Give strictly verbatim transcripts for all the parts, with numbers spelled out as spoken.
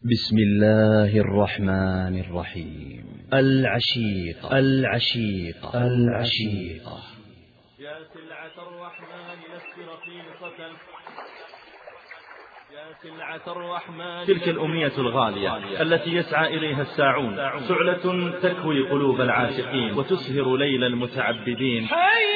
بسم الله الرحمن الرحيم. العشيقة العشيقة العشيقة. يا سلعة الرحمن لست رخيصة، يا سلعة الرحمن. تلك الأمنية الغالية التي يسعى إليها الساعون، سعلة تكوي قلوب العاشقين وتسهر ليل المتعبدين.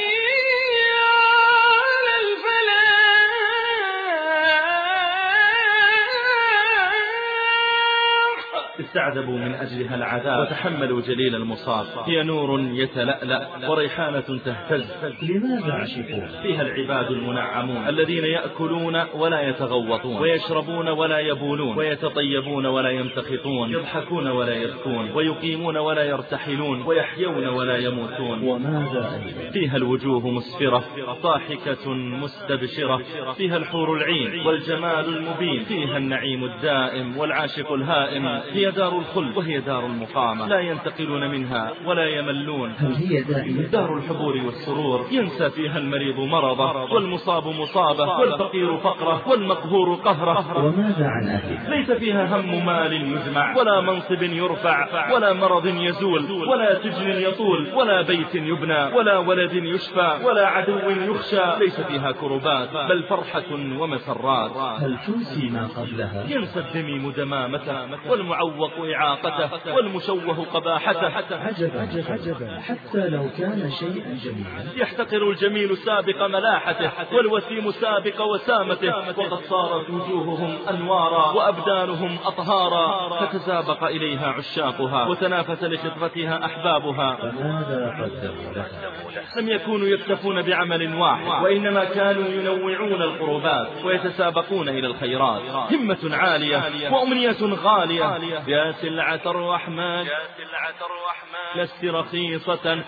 استعذبوا من أجلها العذاب وتحملوا جليل المصاب. هي نور يتلألأ وريحانة تهتز. لماذا عشقوها؟ فيها العباد المنعمون الذين يأكلون ولا يتغوطون، ويشربون ولا يبولون، ويتطيبون ولا يمتخطون، يضحكون ولا يبكون، ويقيمون ولا يرتحلون، ويحيون ولا يموتون. وماذا أيضا؟ فيها الوجوه مسفرة ضاحكة مستبشرة، فيها الحور العين والجمال المبين، فيها النعيم الدائم والعاشق الهائم. هي دار الخلد وهي دار المقامة، لا ينتقلون منها ولا يملون. هل هي دائما؟ دار الحبور والسرور، ينسى فيها المريض مرضه، والمصاب مصابه، والفقير فقره، والمقهور قهره. وماذا عن أهلها؟ ليس فيها هم مال يجمع، ولا منصب يرفع، ولا مرض يزول، ولا سجن يطول، ولا بيت يبنى، ولا ولد يشفى، ولا عدو يخشى. ليس فيها كربات بل فرحة ومسرات. هل تنسي ما قبلها؟ ينسى الدميم دمامته، والمعوق إعاقته، والمشوه قباحته. عجبا عجبا، حتى لو كان شيئا جميلا. يحتقر الجميل سابق ملاحته، والوسيم سابق وسامته. وقد صارت وجوههم أنوارا وأبدانهم أطهارا، فتسابق إليها عشاقها وتنافس لخطفتها أحبابها. فماذا قدموا لها؟ لم يكونوا يكتفون بعمل واحد، وإنما كانوا ينوعون القربات ويتسابقون إلى الخيرات. همة عالية وأمنية غالية. يا سلعة الرحمن لست رخيصة،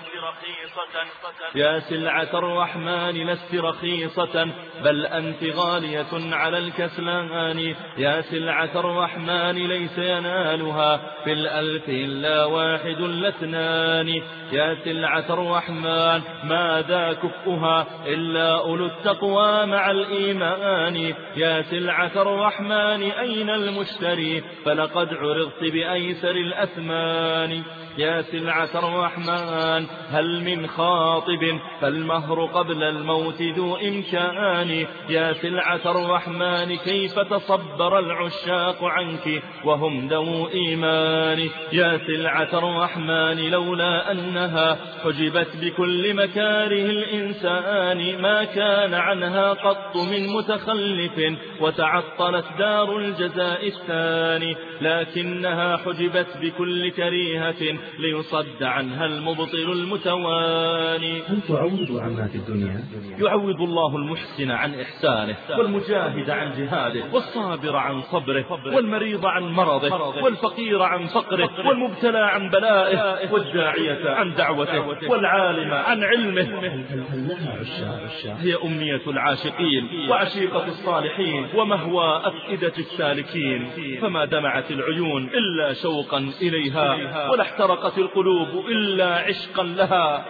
يا سلعة الرحمن لست رخيصة، بل أنت غالية على الكسلان. يا سلعة الرحمن ليس ينالها في الألف إلا واحد لاثنان. يا سلعة الرحمن ماذا كفؤها إلا أولو التقوى مع الإيمان. يا سلعة الرحمن أين المشتري فلقد عرضت بأيسر الأثمان. يا سلعة الرحمن هل من خاطب فالمهر قبل الموت ذو إمكان. يا سلعة الرحمن كيف تصبر العشاق عنك وهم ذو إيمان. يا سلعة الرحمن لولا أنها حجبت بكل مكاره الإنسان، ما كان عنها قط من متخلف وتعطلت دار الجزاء الثاني. لكنها حجبت بكل كريهة ليصد عنها المبطل المتواني. هل تعوض عما في الدنيا؟ يعوض الله المحسن عن إحسانه، والمجاهد عن جهاده، والصابر عن صبره، والمريض عن مرضه، والفقير عن فقره، والمبتلى عن بلائه، والداعية عن دعوته، والعالم عن علمه. هل لها عشاق؟ هي أمنية العاشقين وعشيقة الصالحين ومهوى أفئدة السالكين. فما دمعت العيون إلا شوقا إليها، ولا احترقت القلوب إلا عشقا لها.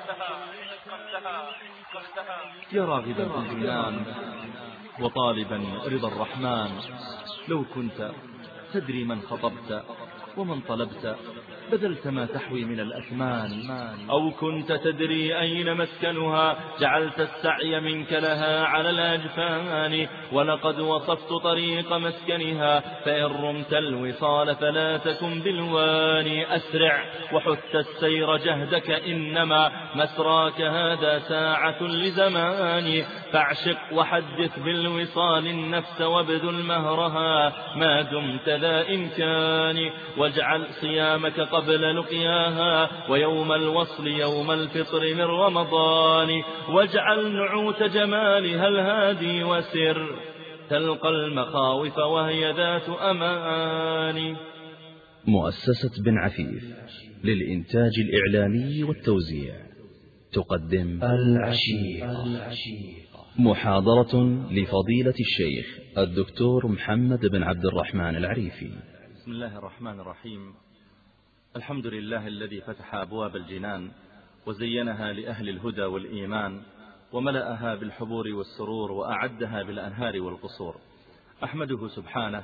يا راغبا في الجنان وطالبا رضا الرحمن، لو كنت تدري من خطبت ومن طلبت بذلت ما تحوي من الأثمان. أو كنت تدري أين مسكنها جعلت السعي منك لها على الأجفان. ولقد وصفت طريق مسكنها فإن رمت الوصال فلا تكن بالواني. أسرع وحث السير جهدك إنما مسراك هذا ساعة لزمان. فاعشق وحدث بالوصال النفس وابذل مهرها ما دمت ذا إمكان. واجعل صيامك قبل لقياها ويوم الوصل يوم الفطر من رمضان. واجعل نعوت جمالها الهادي وسر تلقى المخاوف وهي ذات أمان. مؤسسة بن عفيف للإنتاج الإعلامي والتوزيع تقدم العشيقة. محاضرة لفضيلة الشيخ الدكتور محمد بن عبد الرحمن العريفي. بسم الله الرحمن الرحيم. الحمد لله الذي فتح أبواب الجنان وزينها لأهل الهدى والإيمان، وملأها بالحبور والسرور، وأعدها بالأنهار والقصور. أحمده سبحانه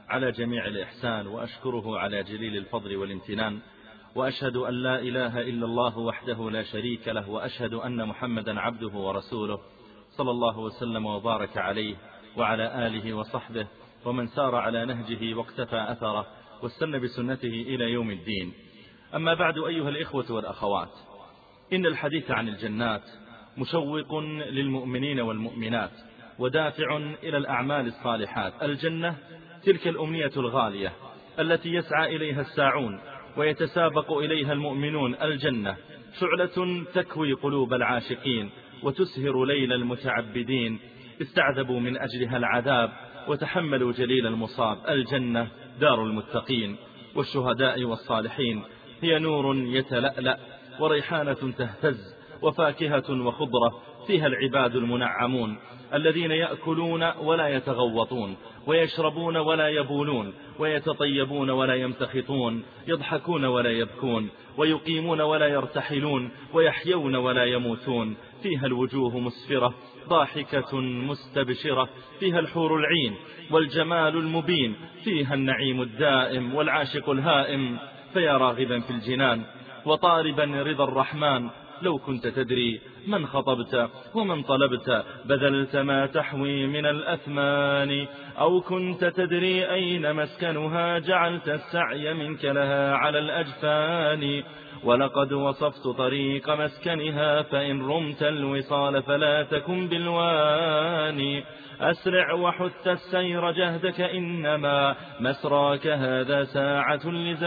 على جميع الإحسان، وأشكره على جليل الفضل والامتنان، وأشهد أن لا إله إلا الله وحده لا شريك له، وأشهد أن محمدا عبده ورسوله صلى الله وسلم وبارك عليه وعلى آله وصحبه ومن سار على نهجه واقتفى أثره واستنى بسنته إلى يوم الدين. أما بعد، أيها الإخوة والأخوات، إن الحديث عن الجنات مشوق للمؤمنين والمؤمنات ودافع إلى الأعمال الصالحات. الجنة تلك الأمنية الغالية التي يسعى إليها الساعون ويتسابق إليها المؤمنون. الجنة شعلة تكوي قلوب العاشقين وتسهر ليل المتعبدين، استعذبوا من أجلها العذاب وتحملوا جليل المصاب. الجنة دار المتقين والشهداء والصالحين، هي نور يتلألأ وريحانة تهتز وفاكهة وخضرة، فيها العباد المنعمون الذين يأكلون ولا يتغوطون، ويشربون ولا يبولون، ويتطيبون ولا يمتخطون، يضحكون ولا يبكون، ويقيمون ولا يرتحلون، ويحيون ولا يموتون. فيها الوجوه مسفرة ضاحكة مستبشرة، فيها الحور العين والجمال المبين، فيها النعيم الدائم والعاشق الهائم. فيا راغبا في الجنان وطالبا رضا الرحمن، لو كنت تدري من خطبت ومن طلبت، بذلت ما تحوي من الأثمان. أو كنت تدري أين مسكنها، جعلت السعي منك لها على الأجفان. ولقد وصفت طريق مسكنها، فإن رمت الوصال فلا تكن بالواني. أسرع وحث السير جهدك، إنما مسراك هذا ساعة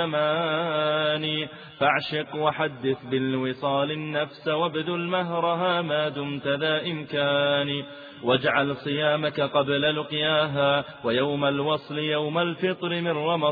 لزمان. فاعشق وحدث بالوصال النفس، وابذل مهرها ما دمت ذا إمكان. واجعل صيامك قبل لقياها، ويوم الوصل يوم الفطر من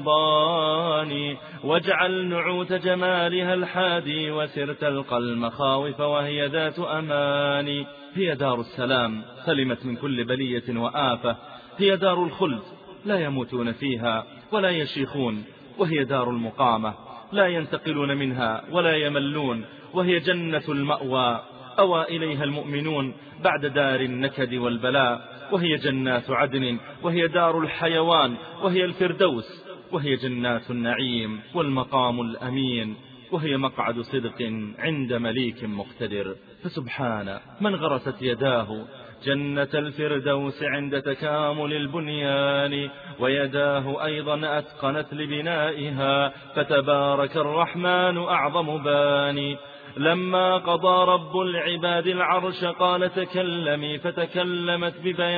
رمضان. واجعل نعوت جمالها الحادي، وسر تلقى المخاوف وهي ذات أمان. هي دار السلام سلمت من كل بلية وآفة، هي دار الخلد لا يموتون فيها ولا يشيخون، وهي دار المقامة لا ينتقلون منها ولا يملون، وهي جنة المأوى أوى إليها المؤمنون بعد دار النكد والبلاء. وهي جنات عدن، وهي دار الحيوان، وهي الفردوس، وهي جنات النعيم والمقام الأمين، وهي مقعد صدق عند مليك مقتدر. فسبحان من غرست يداه جنة الفردوس عند تكامل البنيان، ويداه أيضا أتقنت لبنائها، فتبارك الرحمن أعظم باني. لما قضى رب العباد العرش قال تكلمي، فتكلمت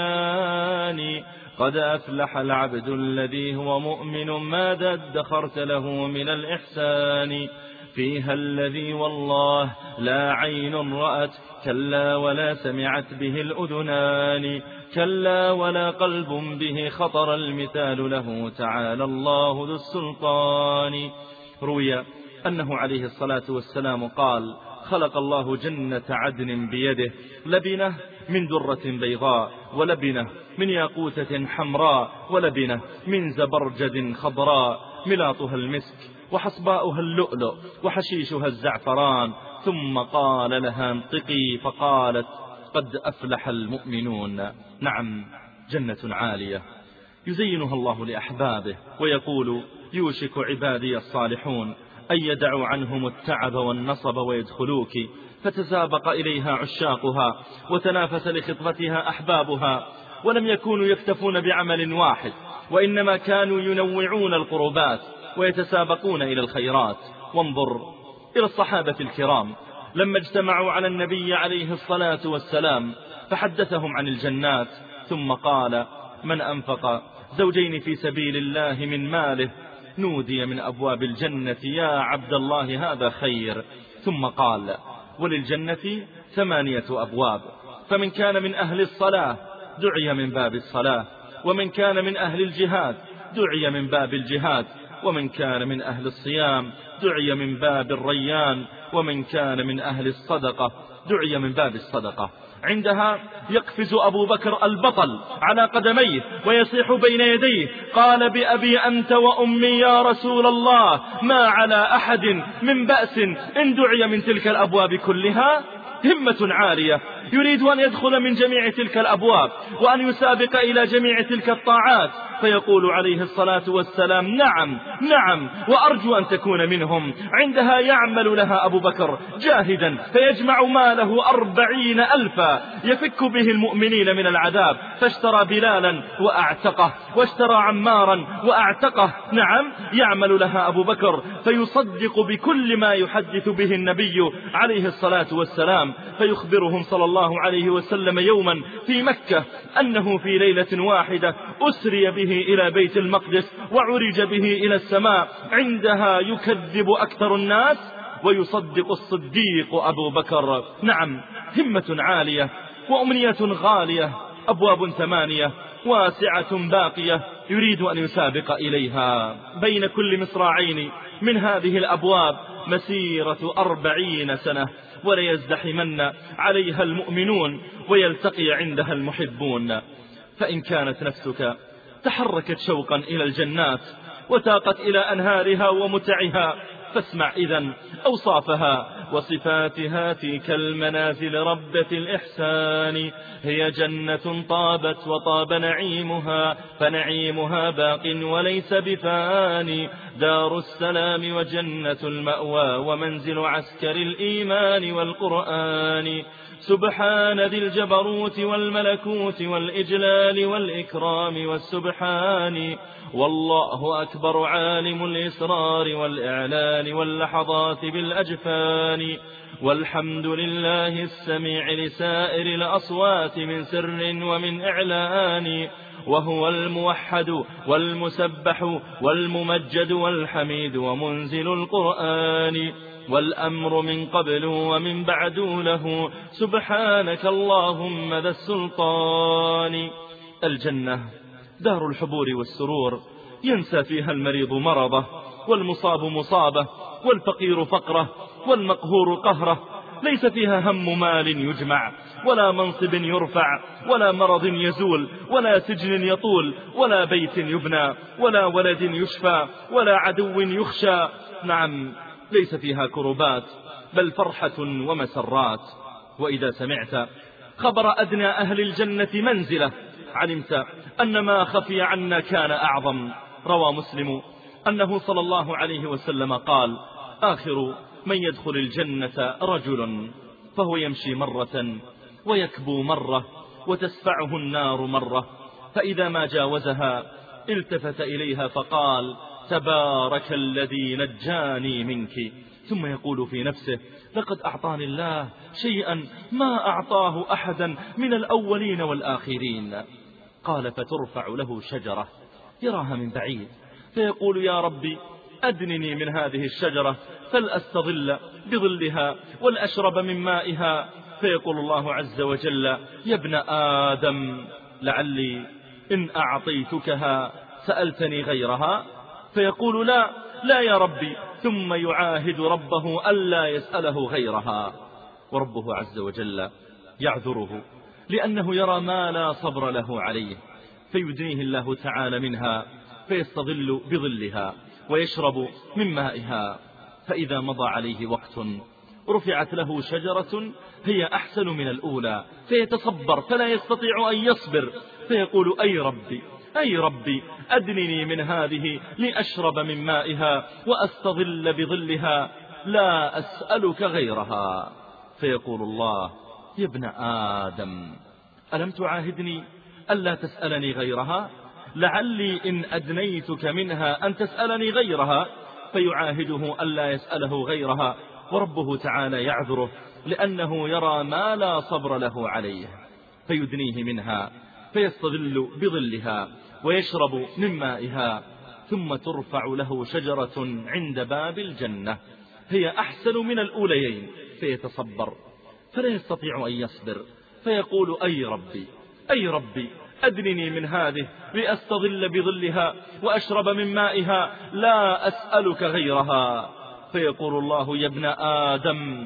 ببيان. قد أفلح العبد الذي هو مؤمن، ماذا ادخرت له من الإحسان. فيها الذي والله لا عين رأت، كلا ولا سمعت به الأذنان، كلا ولا قلب به خطر المثال له، تعالى الله ذو السلطان. روي أنه عليه الصلاة والسلام قال: خلق الله جنة عدن بيده، لبنة من درة بيضاء، ولبنة من ياقوتة حمراء، ولبنة من زبرجد خضراء، ملاطها المسك وحصباؤها اللؤلؤ وحشيشها الزعفران. ثم قال لها انطقي، فقالت: قد أفلح المؤمنون. نعم، جنة عالية يزينها الله لأحبابه، ويقول: يوشك عبادي الصالحون أن يدعوا عنهم التعب والنصب ويدخلوك. فتسابق إليها عشاقها وتنافس لخطفتها أحبابها، ولم يكونوا يكتفون بعمل واحد، وإنما كانوا ينوعون القربات ويتسابقون إلى الخيرات. وانظر إلى الصحابة الكرام لما اجتمعوا على النبي عليه الصلاة والسلام فحدثهم عن الجنات، ثم قال: من أنفق زوجين في سبيل الله من ماله نودي من أبواب الجنة يا عبد الله هذا خير. ثم قال: وللجنة ثمانية أبواب، فمن كان من أهل الصلاة دعي من باب الصلاة، ومن كان من أهل الجهاد دعي من باب الجهاد، ومن كان من أهل الصيام دعي من باب الريان، ومن كان من أهل الصدقة دعي من باب الصدقة. عندها يقفز أبو بكر البطل على قدميه ويصيح بين يديه: قال بأبي أنت وأمي يا رسول الله، ما على أحد من بأس إن دعي من تلك الأبواب كلها. همة عالية، يريد أن يدخل من جميع تلك الأبواب، وأن يسابق إلى جميع تلك الطاعات، فيقول عليه الصلاة والسلام نعم نعم وأرجو أن تكون منهم. عندها يعمل لها أبو بكر جاهدا فيجمع ماله أربعين ألفا يفك به المؤمنين من العذاب، فاشترى بلالا وأعتقه واشترى عمارا وأعتقه. نعم يعمل لها أبو بكر فيصدق بكل ما يحدث به النبي عليه الصلاة والسلام، فيخبرهم صلى الله عليه وسلم يوما في مكة أنه في ليلة واحدة أسري به إلى بيت المقدس وعرج به إلى السماء. عندها يكذب أكثر الناس ويصدق الصديق أبو بكر. نعم همة عالية وأمنية غالية، أبواب ثمانية واسعة باقية يريد أن يسابق إليها. بين كل مصراعين من هذه الأبواب مسيرة أربعين سنة، وليزدحمن عليها المؤمنون ويلتقي عندها المحبون. فإن كانت نفسك تحركت شوقا إلى الجنات وتاقت إلى أنهارها ومتعها، فاسمع إذن أوصافها وصفاتها في كالمنازل ربة الإحسان. هي جنة طابت وطاب نعيمها، فنعيمها باق وليس بفاني. دار السلام وجنة المأوى ومنزل عسكر الإيمان والقرآن. سبحان ذي الجبروت والملكوت والإجلال والإكرام والسبحان. والله أكبر عالم الإسرار والإعلان واللحظات بالأجفان. والحمد لله السميع لسائر الأصوات من سر ومن إعلان. وهو الموحد والمسبح والممجد والحميد ومنزل القرآن. والأمر من قبل ومن بعد له، سبحانك اللهم ذا السلطان. الجنة دار الحبور والسرور، ينسى فيها المريض مرضه والمصاب مصابه والفقير فقره والمقهور قهره. ليس فيها هم مال يجمع ولا منصب يرفع ولا مرض يزول ولا سجن يطول ولا بيت يبنى ولا ولد يشفى ولا عدو يخشى. نعم ليس فيها كربات بل فرحة ومسرات. وإذا سمعت خبر أدنى أهل الجنة منزلة علمت أن ما خفي عنا كان أعظم. روى مسلم أنه صلى الله عليه وسلم قال: آخر من يدخل الجنة رجل فهو يمشي مرة ويكبو مرة وتسفعه النار مرة، فإذا ما جاوزها التفت إليها فقال: تبارك الذي نجاني منك. ثم يقول في نفسه: لقد أعطاني الله شيئا ما أعطاه أحدا من الأولين والآخرين. قال: فترفع له شجرة يراها من بعيد فيقول: يا ربي أدنني من هذه الشجرة فلأستظل بظلها ولأشرب من مائها. فيقول الله عز وجل: يا ابن آدم لعلي إن أعطيتكها سألتني غيرها. فيقول: لا لا يا ربي، ثم يعاهد ربه ألا يسأله غيرها. وربه عز وجل يعذره لأنه يرى ما لا صبر له عليه، فيدنيه الله تعالى منها فيستظل بظلها ويشرب من مائها. فإذا مضى عليه وقت رفعت له شجرة هي أحسن من الأولى فيتصبر فلا يستطيع أن يصبر، فيقول: أي ربي أي ربي أدنني من هذه لأشرب من مائها وأستظل بظلها، لا أسألك غيرها. فيقول الله: يا ابن آدم ألم تعاهدني ألا تسألني غيرها؟ لعلي إن أدنيتك منها أن تسألني غيرها. فيعاهده ألا يسأله غيرها، وربه تعالى يعذره لأنه يرى ما لا صبر له عليه، فيدنيه منها فيستظل بظلها ويشرب من مائها. ثم ترفع له شجرة عند باب الجنة هي أحسن من الأوليين فيتصبر فلا يستطيع أن يصبر، فيقول: أي ربي أي ربي أدنني من هذه لأستظل بظلها وأشرب من مائها، لا أسألك غيرها. فيقول الله: يا ابن آدم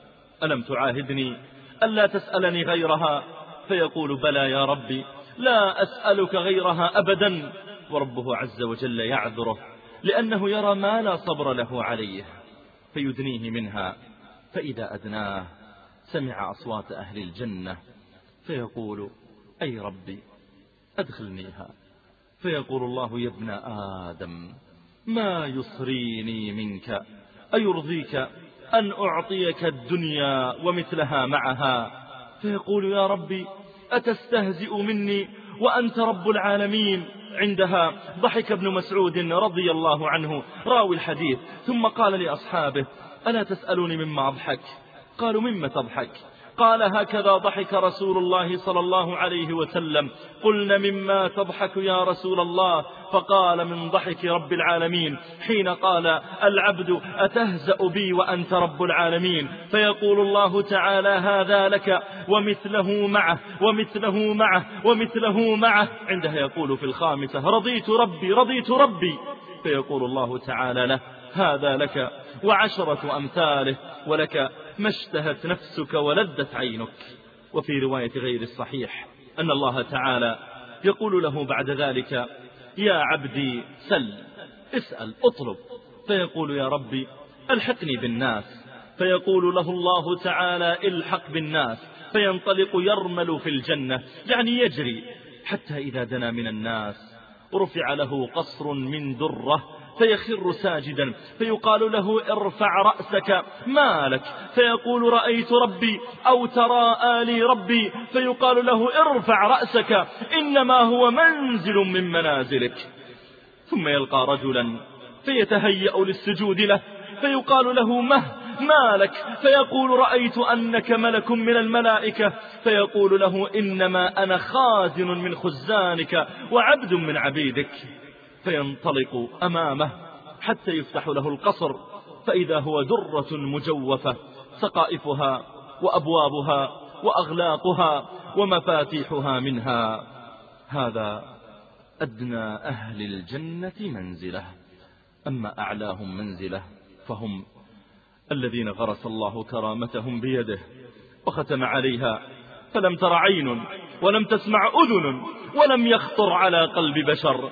ألم تعاهدني ألا تسألني غيرها؟ فيقول: بلى يا ربي لا أسألك غيرها أبدا. وربه عز وجل يعذره لأنه يرى ما لا صبر له عليه، فيدنيه منها. فإذا أدناه سمع أصوات أهل الجنة فيقول: أي ربي أدخلنيها. فيقول الله: يا ابن آدم، ما يصريني منك؟ أيرضيك أن أعطيك الدنيا ومثلها معها؟ فيقول: يا ربي، أتستهزئ مني وأنت رب العالمين؟ عندها ضحك ابن مسعود رضي الله عنه راوي الحديث، ثم قال لأصحابه: ألا تسألوني مما أضحك؟ قالوا: مما تضحك؟ قال: هكذا ضحك رسول الله صلى الله عليه وسلم. قلنا: مما تضحك يا رسول الله؟ فقال: من ضحك رب العالمين حين قال: العبد أتهزأ بي وأنت رب العالمين؟ فيقول الله تعالى: هذا لك ومثله معه ومثله معه ومثله معه. عندها يقول في الخامسة: رضيت ربي رضيت ربي. فيقول الله تعالى له: هذا لك وعشرة أمثاله، ولك ما اشتهت نفسك ولذت عينك. وفي رواية غير الصحيح أن الله تعالى يقول له بعد ذلك: يا عبدي سل، اسأل، اطلب. فيقول: يا ربي الحقني بالناس. فيقول له الله تعالى: الحق بالناس. فينطلق يرمل في الجنة، يعني يجري، حتى إذا دنا من الناس رفع له قصر من درة فيخر ساجدا، فيقال له: ارفع رأسك، ما لك؟ فيقول: رأيت ربي أو ترى آلي ربي. فيقال له: ارفع رأسك، إنما هو منزل من منازلك. ثم يلقى رجلا فيتهيأ للسجود له، فيقال له: مه ما لك؟ فيقول: رأيت أنك ملك من الملائكة. فيقول له: إنما أنا خازن من خزانك وعبد من عبيدك. فينطلق أمامه حتى يفتح له القصر، فإذا هو درة مجوفة، سقائفها وأبوابها وأغلاقها ومفاتيحها منها. هذا أدنى أهل الجنة منزلة. أما أعلاهم منزلة فهم الذين غرس الله كرامتهم بيده وختم عليها، فلم تر عين ولم تسمع أذن ولم يخطر على قلب بشر.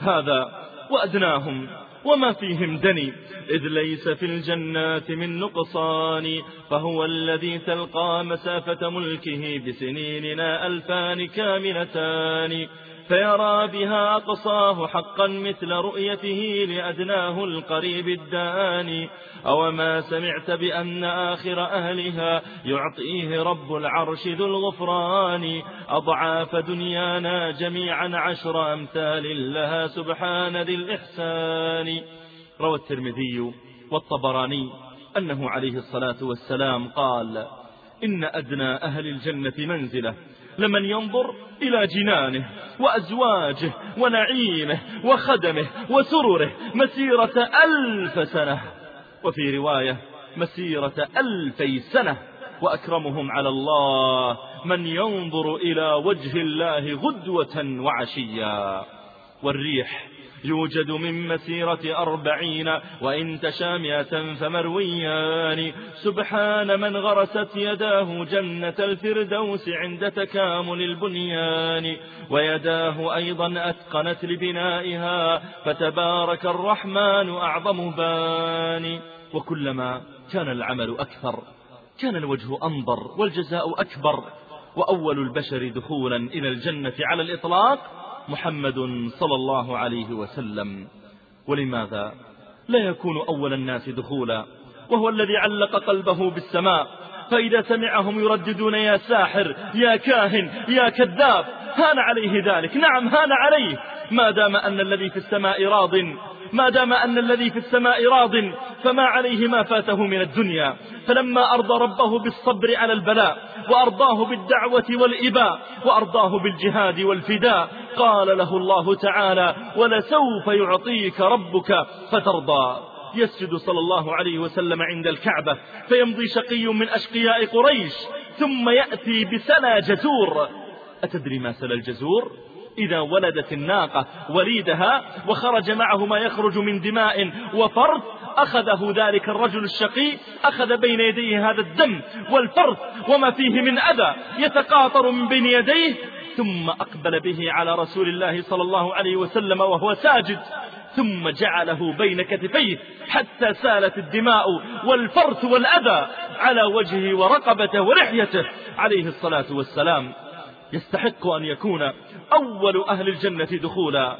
هذا وأدناهم وما فيهم دني، إذ ليس في الجنات من نقصان، فهو الذي تلقى مسافة ملكه بسنيننا ألفان كاملتان، فيرى بها أقصاه حقا مثل رؤيته لأدناه القريب الداني. أو ما سمعت بأن آخر أهلها يعطيه رب العرش ذو الغفران، أضعاف دنيانا جميعا عشر أمثال لها سبحان ذي الإحسان. روى الترمذي والطبراني أنه عليه الصلاة والسلام قال: إن أدنى أهل الجنة منزلة لمن ينظر إلى جنانه وأزواجه ونعيمه وخدمه وسرره مسيرة ألف سنة، وفي رواية مسيرة ألفي سنة. وأكرمهم على الله من ينظر إلى وجه الله غدوة وعشيا. والريح يوجد من مسيرة أربعين، وإن تشى مئة فمرويان. سبحان من غرست يداه جنة الفردوس عند تكامل البنيان، ويداه أيضا أتقنت لبنائها، فتبارك الرحمن أعظم بان. وكلما كان العمل أكثر كان الوجه أنظر والجزاء أكبر. وأول البشر دخولا إلى الجنة على الإطلاق محمد صلى الله عليه وسلم. ولماذا لا يكون أول الناس دخولا وهو الذي علق قلبه بالسماء؟ فإذا سمعهم يرددون: يا ساحر، يا كاهن، يا كذاب، هان عليه ذلك. نعم، هان عليه، ما دام أن الذي في السماء راض ما دام أن الذي في السماء راض فما عليه ما فاته من الدنيا. فلما أرضى ربه بالصبر على البلاء، وأرضاه بالدعوة والإباء، وأرضاه بالجهاد والفداء، قال له الله تعالى: ولسوف يعطيك ربك فترضى. يسجد صلى الله عليه وسلم عند الكعبة، فيمضي شقي من أشقياء قريش ثم يأتي بسنى جزور. أتدري ما سنى الجزور؟ إذا ولدت الناقة وليدها وخرج معه ما يخرج من دماء وفرث، أخذه ذلك الرجل الشقي، أخذ بين يديه هذا الدم والفرث وما فيه من أذى يتقاطر من بين يديه، ثم أقبل به على رسول الله صلى الله عليه وسلم وهو ساجد، ثم جعله بين كتفيه حتى سالت الدماء والفرث والأذى على وجهه ورقبته ولحيته عليه الصلاة والسلام. يستحق أن يكون أول أهل الجنة دخولا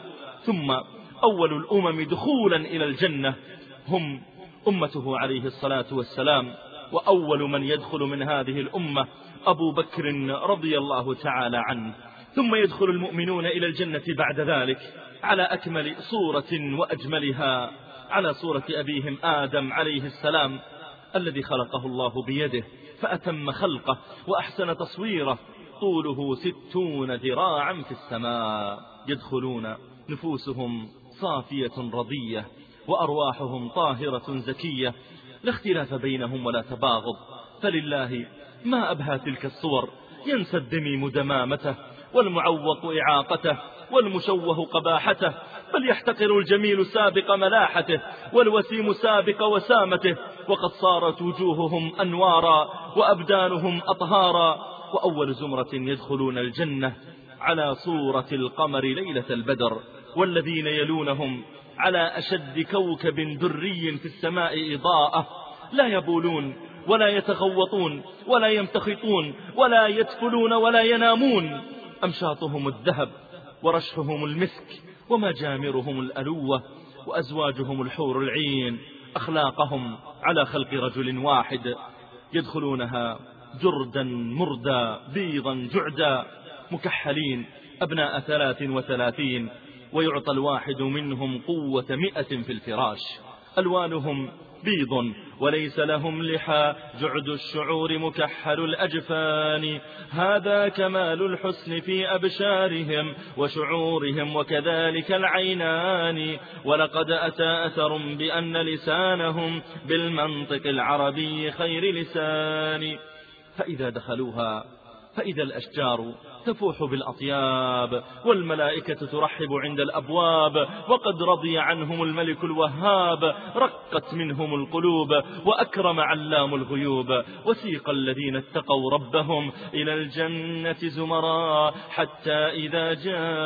ثم أول الأمم دخولا إلى الجنة هم أمته عليه الصلاة والسلام، وأول من يدخل من هذه الأمة أبو بكر رضي الله تعالى عنه. ثم يدخل المؤمنون إلى الجنة بعد ذلك على أكمل صورة وأجملها، على صورة أبيهم آدم عليه السلام الذي خلقه الله بيده فأتم خلقه وأحسن تصويره، طوله ستون ذراعا في السماء. يدخلون نفوسهم صافية رضية وأرواحهم طاهرة زكية، لا اختلاف بينهم ولا تباغض، فلله ما أبهى تلك الصور. ينسى الدميم دمامته والمعوق إعاقته والمشوه قباحته، بل يحتقر الجميل سابق ملاحته والوسيم سابق وسامته، وقد صارت وجوههم أنوارا وأبدانهم أطهارا. وأول زمرة يدخلون الجنة على صورة القمر ليلة البدر، والذين يلونهم على أشد كوكب دري في السماء إضاءة، لا يبولون ولا يتغوطون ولا يمتخطون ولا يدفلون ولا ينامون، أمشاطهم الذهب ورشحهم المسك ومجامرهم الألوة وأزواجهم الحور العين، أخلاقهم على خلق رجل واحد. يدخلونها جردا مردا بيضا جعدا مكحلين أبناء ثلاث وثلاثين، ويعطى الواحد منهم قوة مئة في الفراش. ألوانهم بيض وليس لهم لحى، جعد الشعور مكحل الأجفان، هذا كمال الحسن في أبشارهم وشعورهم وكذلك العينان. ولقد أتى أثر بأن لسانهم بالمنطق العربي خير لسان. فإذا دخلوها فإذا الأشجار تفوح بالأطياب والملائكة ترحب عند الأبواب، وقد رضي عنهم الملك الوهاب، رقت منهم القلوب وأكرم علام الغيوب. وسيق الذين اتقوا ربهم إلى الجنة زمرا حتى إذا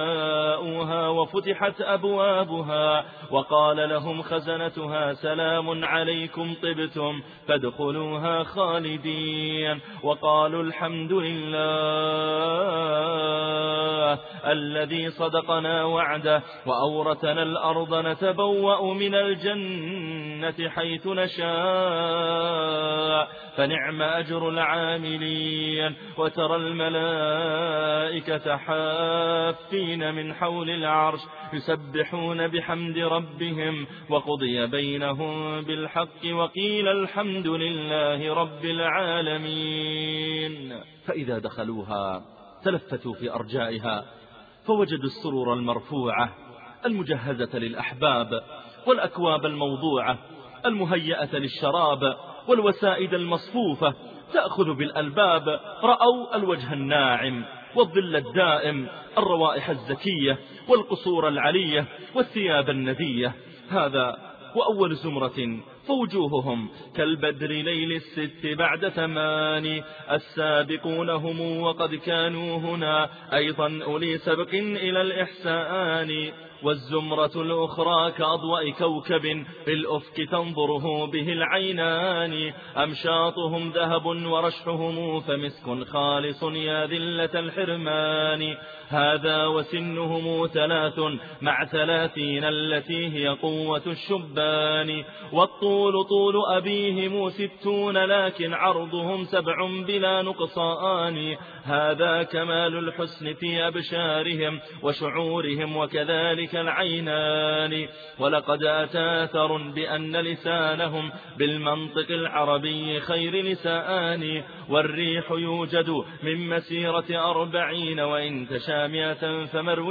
جاءوها وفتحت أبوابها وقال لهم خزنتها سلام عليكم طبتم فادخلوها خالدين، وقالوا الحمد لله الذي صدقنا وعده وأورثنا الأرض نتبوأ من الجنة حيث نشاء فنعم أجر العاملين. وترى الملائكة حافين من حول العرش يسبحون بحمد ربهم وقضي بينهم بالحق وقيل الحمد لله رب العالمين. فإذا دخلوها تلفتوا في أرجائها فوجدوا السرور المرفوعة المجهزة للأحباب والأكواب الموضوعة المهيئة للشراب والوسائد المصفوفة تأخذ بالألباب. رأوا الوجه الناعم والظل الدائم، الروائح الزكية والقصور العلية والثياب الندية. هذا وأول زمرة فوجوههم كالبدر ليل الست بعد ثمان، السابقون هم وقد كانوا هنا أيضا أولي سبق إلى الإحسان. والزمرة الأخرى كأضواء كوكب في الأفق تنظره به العينان، أمشاطهم ذهب ورشحهم فمسك خالص يا ذلة الحرمان. هذا وسنهم ثلاث مع ثلاثين التي هي قوة الشبان، والطول طول أبيهم ستون لكن عرضهم سبع بلا نقصان. هذا كمال الحسن في أبشارهم وشعورهم وكذلك العينان. ولقد أتى أثر بأن لسانهم بالمنطق العربي خير لسان، والريح يوجد من مسيرة أربعين وإن تشامئة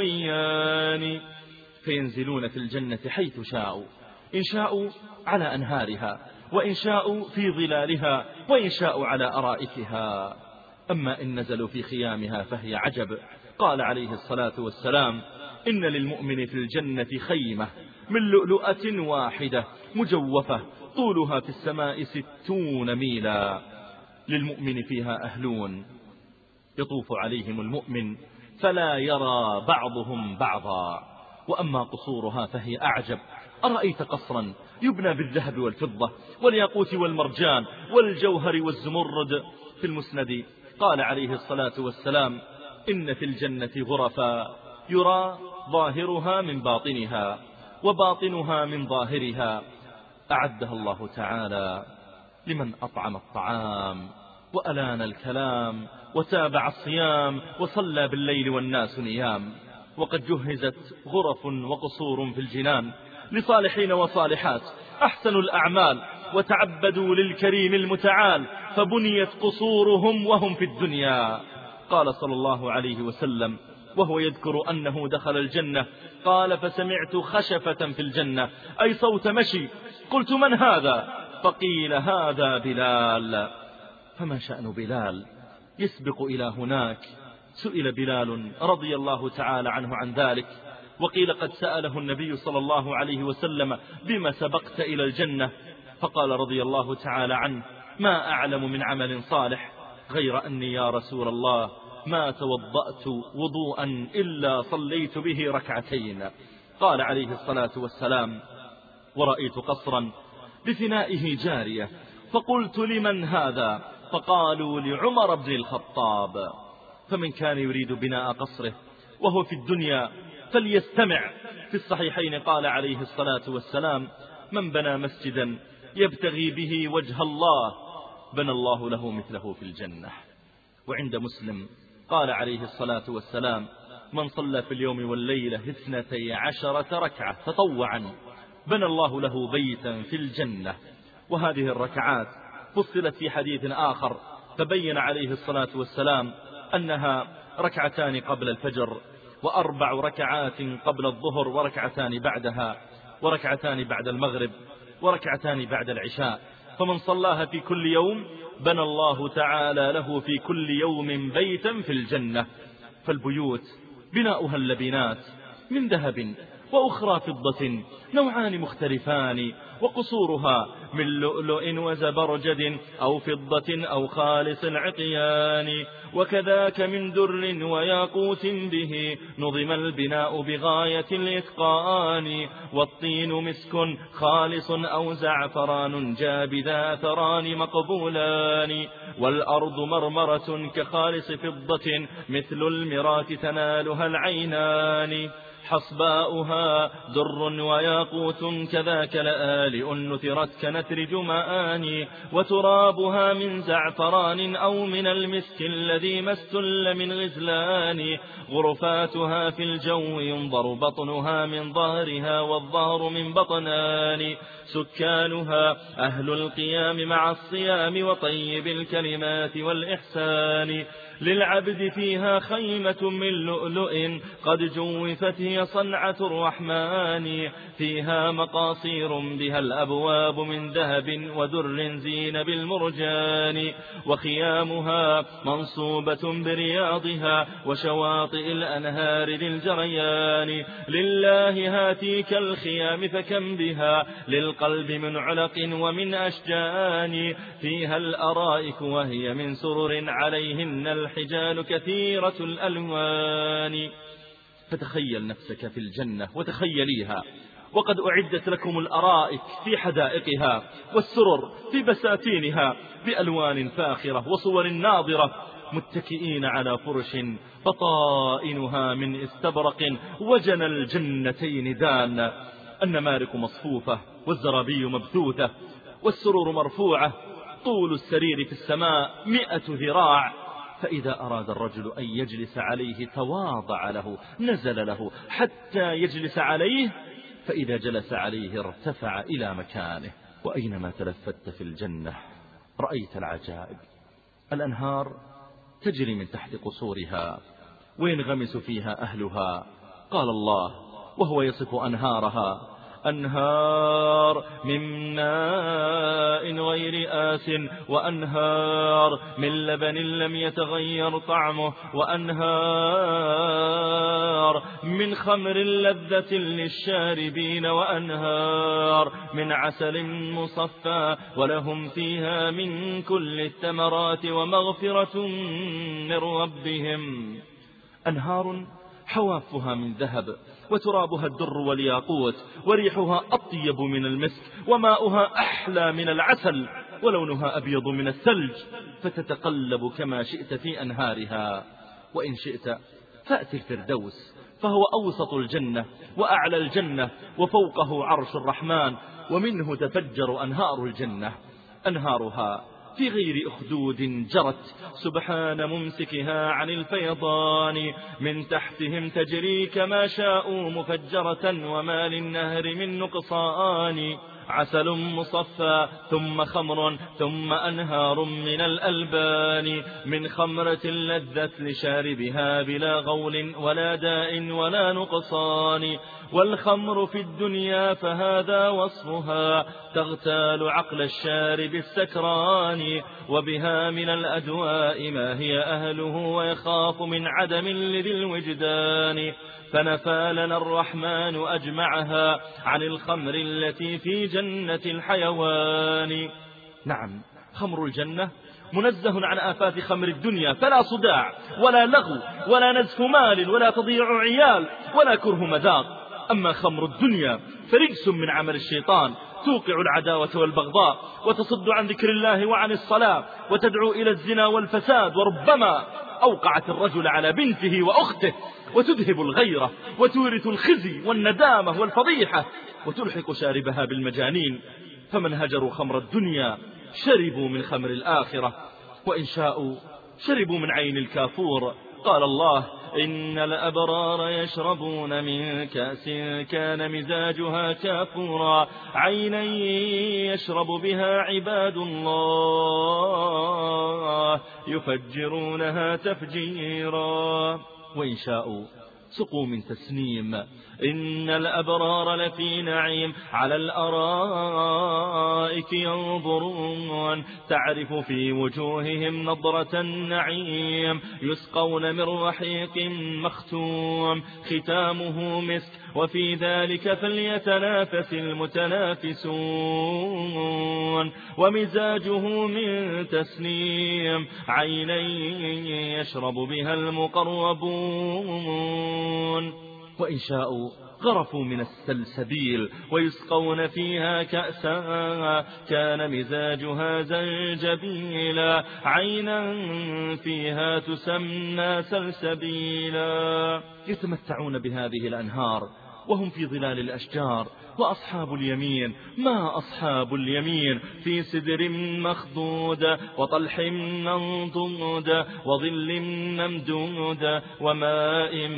فمرويان. فينزلون في الجنة حيث شاءوا، إن شاءوا على أنهارها وإن شاءوا في ظلالها وإن شاءوا على أرائكها. أما إن نزلوا في خيامها فهي عجب. قال عليه الصلاة والسلام إن للمؤمن في الجنة خيمة من لؤلؤة واحدة مجوفة طولها في السماء ستون ميلا، للمؤمن فيها أهلون يطوف عليهم المؤمن فلا يرى بعضهم بعضا. وأما قصورها فهي أعجب. أرأيت قصرا يبنى بالذهب والفضة والياقوت والمرجان والجوهر والزمرد. في المسند قال عليه الصلاة والسلام إن في الجنة غرفا يرى ظاهرها من باطنها وباطنها من ظاهرها. أعدها الله تعالى لمن أطعم الطعام وألان الكلام وتابع الصيام وصلى بالليل والناس نيام. وقد جهزت غرف وقصور في الجنان لصالحين وصالحات أحسنوا الأعمال وتعبدوا للكريم المتعال، فبنيت قصورهم وهم في الدنيا. قال صلى الله عليه وسلم وهو يذكر أنه دخل الجنة، قال فسمعت خشفة في الجنة، أي صوت مشي. قلت من هذا؟ فقيل هذا بلال. فما شأن بلال يسبق إلى هناك؟ سئل بلال رضي الله تعالى عنه عن ذلك، وقيل قد سأله النبي صلى الله عليه وسلم بما سبقت إلى الجنة؟ فقال رضي الله تعالى عنه ما أعلم من عمل صالح غير أني يا رسول الله ما توضأت وضوءا إلا صليت به ركعتين. قال عليه الصلاة والسلام ورأيت قصرا بفنائه جارية، فقلت لمن هذا؟ فقالوا لعمر بن الخطاب. فمن كان يريد بناء قصره وهو في الدنيا فليستمع. في الصحيحين قال عليه الصلاة والسلام من بنى مسجدا يبتغي به وجه الله بنى الله له مثله في الجنة. وعند مسلم قال عليه الصلاة والسلام من صلى في اليوم والليلة اثنتي عشرة ركعة تطوعا بنى الله له بيتا في الجنة. وهذه الركعات فصلت في حديث آخر فبين عليه الصلاة والسلام أنها ركعتان قبل الفجر، وأربع ركعات قبل الظهر، وركعتان بعدها، وركعتان بعد المغرب، وركعتان بعد العشاء. فمن صلاها في كل يوم بنى الله تعالى له في كل يوم بيتا في الجنة. فالبيوت بناؤها اللبنات من ذهب وأخرى فضة نوعان مختلفان، وقصورها من لؤلؤ وزبرجد أو فضة أو خالص عقيان، وكذاك من در وياقوت به نظم البناء بغاية الإتقان، والطين مسك خالص أو زعفران جابذا أثران مقبولان، والأرض مرمرة كخالص فضة مثل المرات تنالها العينان، حصباؤها در وياقوت كذاك لآلئ نثرت كنثر جمآن، وترابها من زعفران أو من المسك الذي ما استل من غزلان، غرفاتها في الجو ينظر بطنها من ظهرها والظهر من بطنان، سكانها أهل القيام مع الصيام وطيب الكلمات والإحسان، للعبد فيها خيمة من لؤلؤ قد جوفت هي صنعة الرحمن، فيها مقاصير بها الأبواب من ذهب ودر زين بالمرجان، وخيامها منصوبة برياضها وشواطئ الأنهار للجريان، لله هاتيك الخيام فكم بها للقلب من علق ومن أشجان، فيها الأرائك وهي من سرر عليهن الحجال كثيرة الألوان. فتخيل نفسك في الجنة وتخيليها، وقد أعدت لكم الأرائك في حدائقها والسرر في بساتينها بألوان فاخرة وصور ناظرة، متكئين على فرش بطائنها من استبرق وجن الجنتين دان، النمارق مصفوفة والزرابي مبثوثة والسرور مرفوعة، طول السرير في السماء مئة ذراع، فإذا أراد الرجل أن يجلس عليه تواضع له نزل له حتى يجلس عليه، فإذا جلس عليه ارتفع إلى مكانه. وأينما تلفت في الجنة رأيت العجائب، الأنهار تجري من تحت قصورها وينغمس فيها أهلها. قال الله وهو يصف أنهارها أنهار من ماء غير آس، وأنهار من لبن لم يتغير طعمه، وأنهار من خمر لذة للشاربين، وأنهار من عسل مصفى، ولهم فيها من كل الثمرات ومغفرة من ربهم. أنهار حوافها من ذهب وترابها الدر والياقوت، وريحها أطيب من المسك، وماؤها أحلى من العسل، ولونها أبيض من الثلج، فتتقلب كما شئت في أنهارها. وإن شئت فأتي الفردوس فهو أوسط الجنة وأعلى الجنة وفوقه عرش الرحمن، ومنه تفجر أنهار الجنة، أنهارها في غير أخدود جرت سبحان ممسكها عن الفيضان، من تحتهم تجري كما شاءوا مفجرة وما للنهر من نقصان، عسل مصفى ثم خمر ثم أنهار من الألبان، من خمرة لذت لشاربها بلا غول ولا داء ولا نقصان، والخمر في الدنيا فهذا وصفها تغتال عقل الشارب السكران، وبها من الأدواء ما هي أهله ويخاف من عدم لذي الوجدان، فنفى لنا الرحمن أجمعها عن الخمر التي في جنة الحيوان. نعم، خمر الجنة منزه عن آفات خمر الدنيا، فلا صداع ولا لغو ولا نزف مال ولا تضيع عيال ولا كره مذاق. أما خمر الدنيا فرجس من عمل الشيطان، توقع العداوة والبغضاء وتصد عن ذكر الله وعن الصلاة وتدعو إلى الزنا والفساد، وربما أوقعت الرجل على بنته وأخته، وتذهب الغيرة وتورث الخزي والندامة والفضيحة، وتلحق شاربها بالمجانين. فمن هجروا خمر الدنيا شربوا من خمر الآخرة، وإن شاءوا شربوا من عين الكافور. قال الله: إن الأبرار يشربون من كأس كان مزاجها كافورا، عينا يشرب بها عباد الله يفجرونها تفجيرا. وإن شاءوا سقوا من تسنيم. إن الأبرار لفي نعيم على الأرائك ينظرون، تعرف في وجوههم نضرة النعيم، يسقون من رحيق مختوم ختامه مسك، وفي ذلك فليتنافس المتنافسون، ومزاجه من تسنيم، عينا يشرب بها المقربون. وإن شاءوا غرفوا من السلسبيل ويسقون فيها كأسا كان مزاجها زنجبيلا، عينا فيها تسمى سلسبيلا. يتمتعون بهذه الأنهار وهم في ظلال الأشجار. وأصحاب اليمين ما أصحاب اليمين، في سدر مخضود وطلح منضود وظل ممدود وماء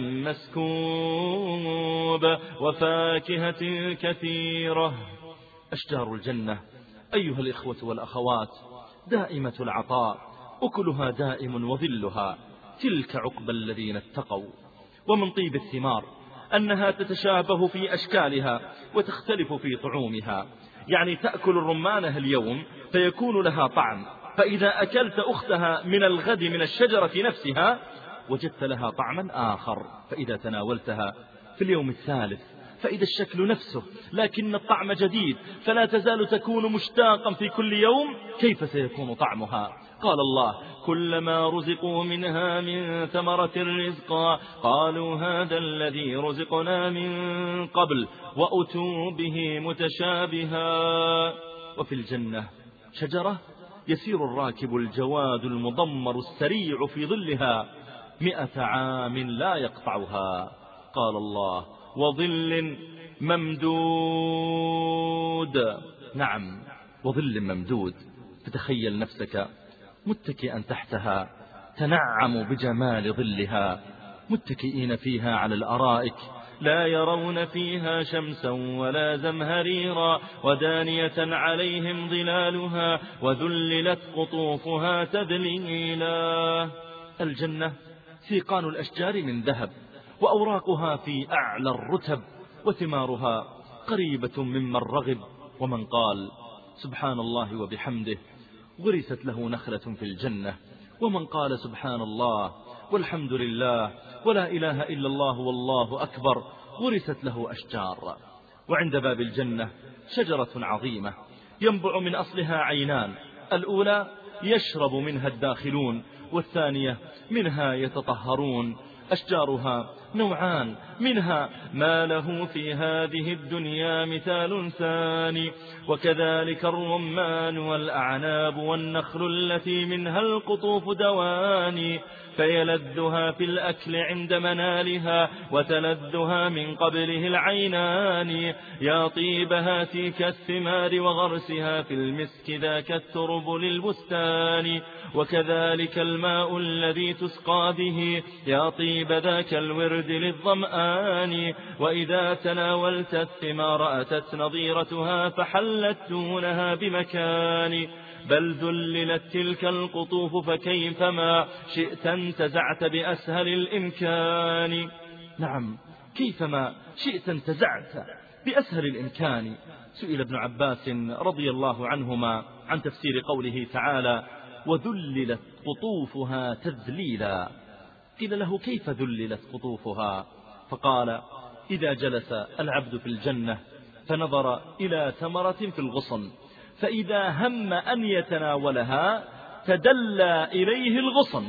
مسكوب وفاكهة كثيرة. أشجار الجنة أيها الإخوة والأخوات دائمة العطاء، أكلها دائم وظلها، تلك عقبى الذين اتقوا. ومن طيب الثمار أنها تتشابه في أشكالها وتختلف في طعومها، يعني تأكل الرمانة اليوم فيكون لها طعم، فإذا أكلت أختها من الغد من الشجرة نفسها وجدت لها طعما آخر، فإذا تناولتها في اليوم الثالث فإذا الشكل نفسه لكن الطعم جديد، فلا تزال تكون مشتاقا في كل يوم. كيف سيكون طعمها؟ قال الله: كلما رزقوا منها من ثمرة رزقا قالوا هذا الذي رزقنا من قبل وأتوا به متشابها. وفي الجنة شجرة يسير الراكب الجواد المضمر السريع في ظلها مئة عام لا يقطعها. قال الله: وظل ممدود. نعم، وظل ممدود. فتخيل نفسك متكئا تحتها تنعم بجمال ظلها، متكئين فيها على الأرائك لا يرون فيها شمسا ولا زمهريرا، ودانية عليهم ظلالها وذللت قطوفها تذليلا. الجنة سيقان الأشجار من ذهب، وأوراقها في أعلى الرتب، وثمارها قريبة ممن رغب. ومن قال سبحان الله وبحمده غرست له نخلة في الجنة، ومن قال سبحان الله والحمد لله ولا إله إلا الله والله أكبر غرست له أشجار. وعند باب الجنة شجرة عظيمة ينبع من أصلها عينان، الأولى يشرب منها الداخلون، والثانية منها يتطهرون. أشجارها نوعان، منها ما له في هذه الدنيا مثال ثاني، وكذلك الرمان والأعناب والنخل التي منها القطوف دواني، فيلذها في الأكل عند منالها وتلذها من قبله العينان. يا طيب هاتيك الثمار وغرسها في المسك ذاك الترب للبستان، وكذلك الماء الذي تسقى به يا طيب ذاك الورد للظمآن. وإذا تناولت الثمار أتت نظيرتها فحلت دونها بمكان، بل ذللت تلك القطوف فكيفما شئت انتزعت بأسهل الإمكان. نعم، كيفما شئت انتزعت بأسهل الإمكان. سئل ابن عباس رضي الله عنهما عن تفسير قوله تعالى وذللت قطوفها تذليلا، قيل له كيف ذللت قطوفها؟ فقال إذا جلس العبد في الجنة فنظر إلى ثمرة في الغصن، فإذا هم أن يتناولها تدلى إليه الغصن،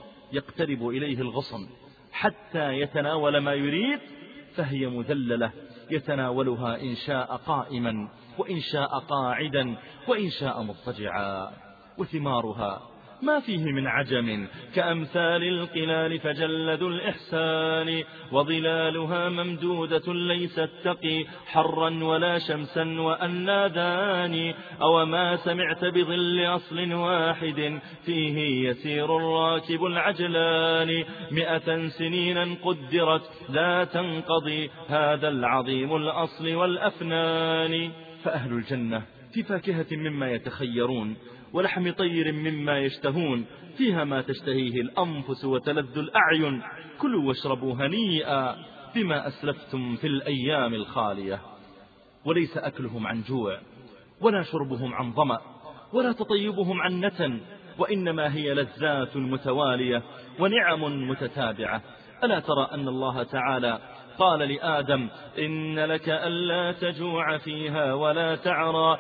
يقترب إليه الغصن حتى يتناول ما يريد، فهي مذللة يتناولها إن شاء قائما وإن شاء قاعدا وإن شاء مضطجعا. وثمارها ما فيه من عجم كأمثال القلال فجل ذو الإحسان، وظلالها ممدودة ليست تقي حرا ولا شمسا وأنا داني. أو ما سمعت بظل أصل واحد فيه يسير الراكب العجلان، مئة سنين قدرت لا تنقضي هذا العظيم الأصل والأفنان. فأهل الجنة في فاكهة مما يتخيرون ولحم طير مما يشتهون، فيها ما تشتهيه الأنفس وتلذ الأعين، كلوا واشربوا هنيئا بما أسلفتم في الأيام الخالية. وليس أكلهم عن جوع ولا شربهم عن ظمأ ولا تطيبهم عن نتن، وإنما هي لذات متوالية ونعم متتابعة. ألا ترى أن الله تعالى قال لآدم إن لك ألا تجوع فيها ولا تعرى،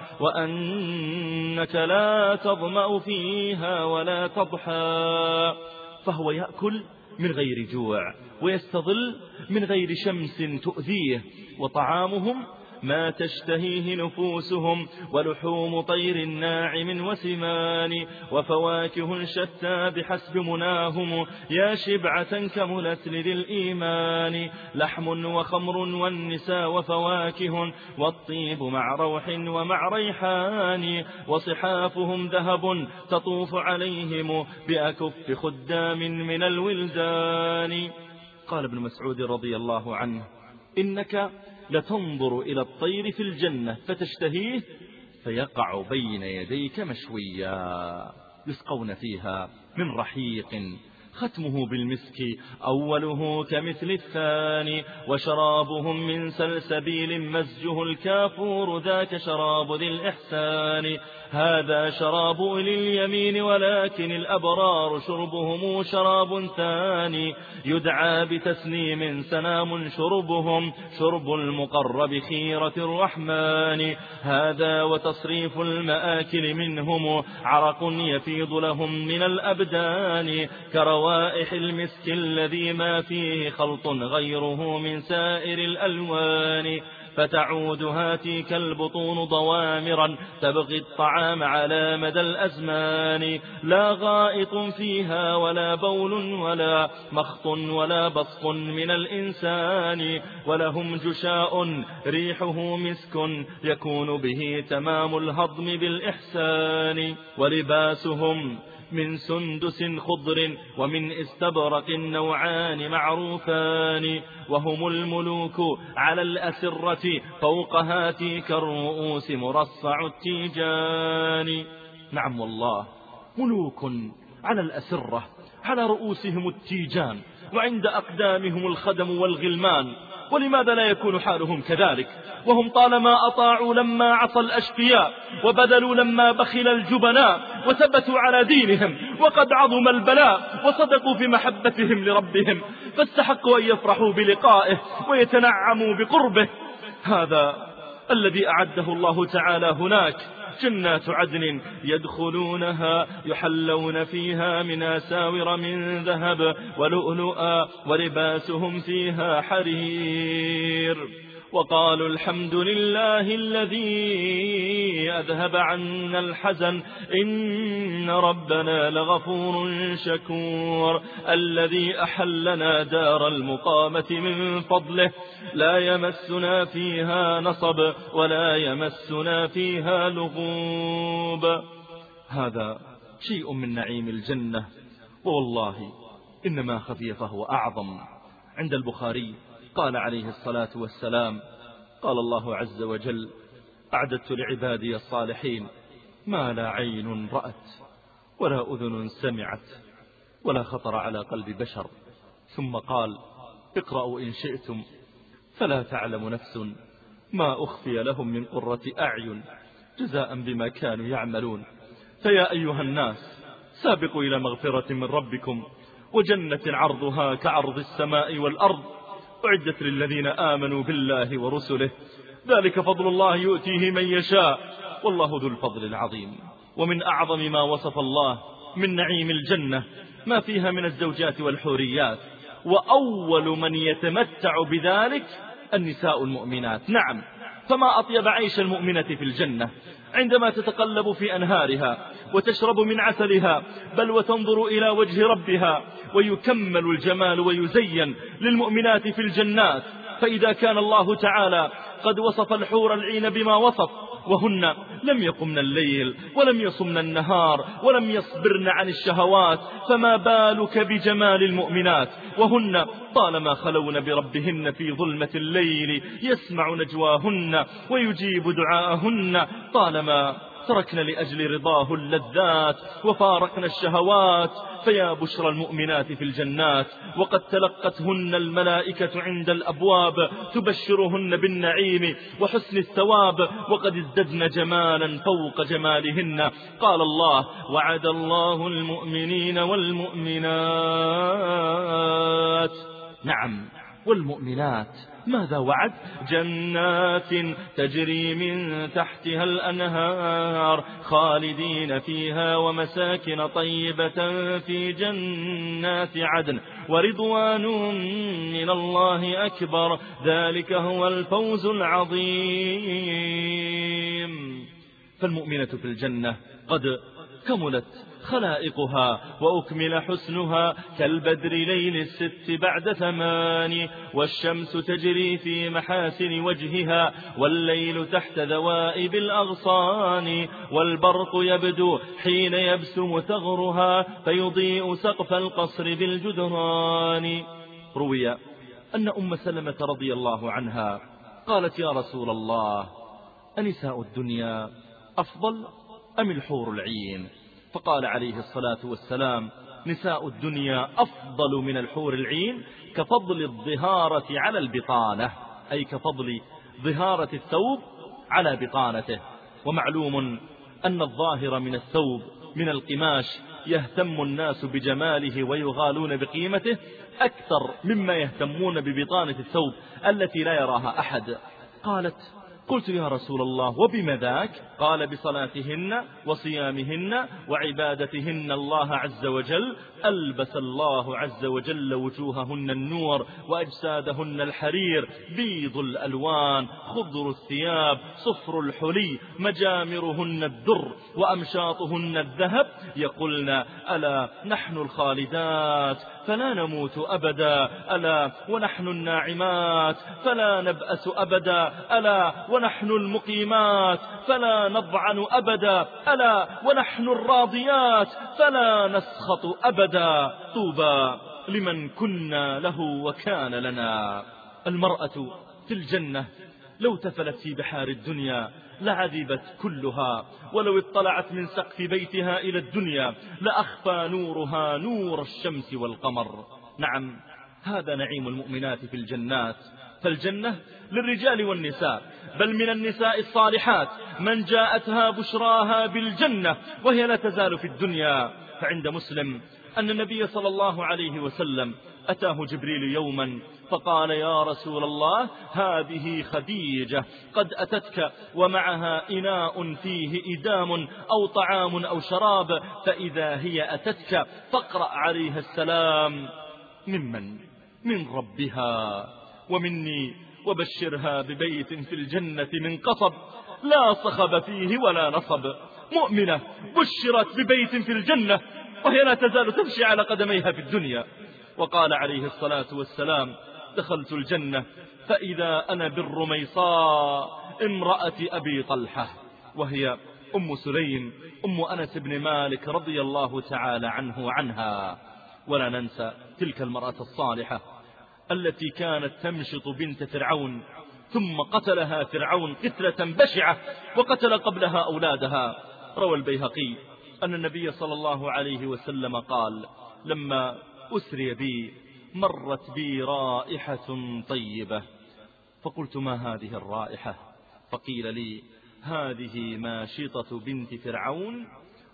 وأنك لا تظمأ فيها ولا تضحى. فهو يأكل من غير جوع ويستظل من غير شمس تؤذيه، وطعامهم ما تشتهيه نفوسهم، ولحوم طير ناعم وسمان، وفواكه شتى بحسب مناهم، يا شبعة كملت لذي الإيمان. لحم وخمر والنساء وفواكه، والطيب مع روح ومع ريحان، وصحافهم ذهب تطوف عليهم بأكف خدام من الولدان. قال ابن مسعود رضي الله عنه إنك لتنظر إلى الطير في الجنة فتشتهيه فيقع بين يديك مشويا، يسقون فيها من رحيق ختمه بالمسك أوله كمثل الثاني، وشرابهم من سلسبيل مزجه الكافور ذاك شراب ذي الإحسان. هذا شراب أولي اليمين ولكن الأبرار شربهم شراب ثاني، يدعى بتسنيم سنام شربهم شرب المقرب خيرة الرحمن. هذا وتصريف المآكل منهم عرق يفيض لهم من الأبدان، كروائح المسك الذي ما فيه خلط غيره من سائر الألوان. فتعود هاتيك البطون ضوامرا تبغي الطعام على مدى الأزمان، لا غائط فيها ولا بول ولا مخط ولا بصق من الإنسان. ولهم جشاء ريحه مسك يكون به تمام الهضم بالإحسان، ولباسهم من سندس خضر ومن استبرق نوعان معروفان، وهم الملوك على الأسرة فوق هاتيك الرؤوس مرصع التيجان. نعم والله، ملوك على الأسرة على رؤوسهم التيجان، وعند أقدامهم الخدم والغلمان. ولماذا لا يكون حالهم كذلك وهم طالما أطاعوا لما عصى الأشقياء، وبذلوا لما بخل الجبناء، وثبتوا على دينهم وقد عظم البلاء، وصدقوا في محبتهم لربهم، فاستحقوا أن يفرحوا بلقائه ويتنعموا بقربه. هذا الذي أعده الله تعالى هناك جنات عدن يدخلونها يحلون فيها من أساور من ذهب ولؤلؤا ولباسهم فيها حرير. وقالوا الحمد لله الذي أذهب عنا الحزن إن ربنا لغفور شكور الذي أحلنا دار المقامة من فضله لا يمسنا فيها نصب ولا يمسنا فيها لغوب. هذا شيء من نعيم الجنة، والله إنما خفي فهو أعظم. عند البخاري قال عليه الصلاة والسلام: قال الله عز وجل: أعددت لعبادي الصالحين ما لا عين رأت ولا أذن سمعت ولا خطر على قلب بشر. ثم قال: اقرأوا إن شئتم فلا تعلم نفس ما أخفي لهم من قرة أعين جزاء بما كانوا يعملون. فيا أيها الناس سابقوا إلى مغفرة من ربكم وجنة عرضها كعرض السماء والأرض أعدت للذين آمنوا بالله ورسله ذلك فضل الله يؤتيه من يشاء والله ذو الفضل العظيم. ومن أعظم ما وصف الله من نعيم الجنة ما فيها من الزوجات والحوريات، وأول من يتمتع بذلك النساء المؤمنات. نعم، فما أطيب عيش المؤمنة في الجنة عندما تتقلب في أنهارها وتشرب من عسلها، بل وتنظر إلى وجه ربها، ويكمل الجمال ويزين للمؤمنات في الجنات. فإذا كان الله تعالى قد وصف الحور العين بما وصف وهن لم يقمن الليل ولم يصمن النهار ولم يصبرن عن الشهوات، فما بالك بجمال المؤمنات وهن طالما خلون بربهن في ظلمة الليل يسمع نجواهن ويجيب دعاءهن، طالما تركن لأجل رضاه اللذات وفارقن الشهوات. فيا بشرى المؤمنات في الجنات، وقد تلقتهن الملائكة عند الأبواب تبشرهن بالنعيم وحسن الثواب، وقد ازددن جمالا فوق جمالهن. قال الله: وعد الله المؤمنين والمؤمنات. نعم، والمؤمنات ماذا وعد؟ جنات تجري من تحتها الأنهار خالدين فيها ومساكن طيبة في جنات عدن ورضوان من الله أكبر ذلك هو الفوز العظيم. فالمؤمنة في الجنة قد كملت خلائقها وأكمل حسنها كالبدر ليل الست بعد ثمان، والشمس تجري في محاسن وجهها والليل تحت ذوائب الأغصان، والبرق يبدو حين يبسم ثغرها فيضيء سقف القصر بالجدران. روي أن أم سلمة رضي الله عنها قالت: يا رسول الله، أنساء الدنيا أفضل أم الحور العين؟ فقال عليه الصلاة والسلام: نساء الدنيا أفضل من الحور العين كفضل الظهارة على البطانة، أي كفضل ظهارة الثوب على بطانته. ومعلوم أن الظاهر من الثوب من القماش يهتم الناس بجماله ويغالون بقيمته أكثر مما يهتمون ببطانة الثوب التي لا يراها أحد. قالت: قلت: يا رسول الله، وبم ذاك؟ قال: بصلاتهن وصيامهن وعبادتهن الله عز وجل ألبس الله عز وجل وجوههن النور وأجسادهن الحرير، بيض الألوان، خضر الثياب، صفر الحلي، مجامرهن الدر وأمشاطهن الذهب، يقولن: ألا نحن الخالدات فلا نموت أبدا، ألا ونحن الناعمات فلا نبأس أبدا، ألا ونحن المقيمات فلا نضعن أبدا، ألا ونحن الراضيات فلا نسخط أبدا. طوبى لمن كنا له وكان لنا. المرأة في الجنة لو تفلت في بحار الدنيا لعذبت كلها، ولو اطلعت من سقف بيتها إلى الدنيا لأخفى نورها نور الشمس والقمر. نعم، هذا نعيم المؤمنات في الجنات. فالجنة للرجال والنساء، بل من النساء الصالحات من جاءتها بشراها بالجنة وهي لا تزال في الدنيا. فعند مسلم أن النبي صلى الله عليه وسلم أتاه جبريل يوما فقال يا رسول الله هذه خديجة قد أتتك ومعها إناء فيه إدام أو طعام أو شراب، فإذا هي أتتك فاقرأ عليها السلام ممن من ربها ومني، وبشرها ببيت في الجنة من قصب لا صخب فيه ولا نصب. مؤمنة بشرت ببيت في الجنة وهي لا تزال تمشي على قدميها في الدنيا. وقال عليه الصلاة والسلام دخلت الجنة فإذا أنا بالرميصاء امرأة أبي طلحة، وهي أم سليم أم أنس بن مالك رضي الله تعالى عنه وعنها. ولا ننسى تلك المرأة الصالحة التي كانت تمشط بنت فرعون ثم قتلها فرعون قتلة بشعة وقتل قبلها أولادها. روى البيهقي أن النبي صلى الله عليه وسلم قال لما أسري بي مرت بي رائحة طيبة فقلت ما هذه الرائحة؟ فقيل لي هذه ماشطة بنت فرعون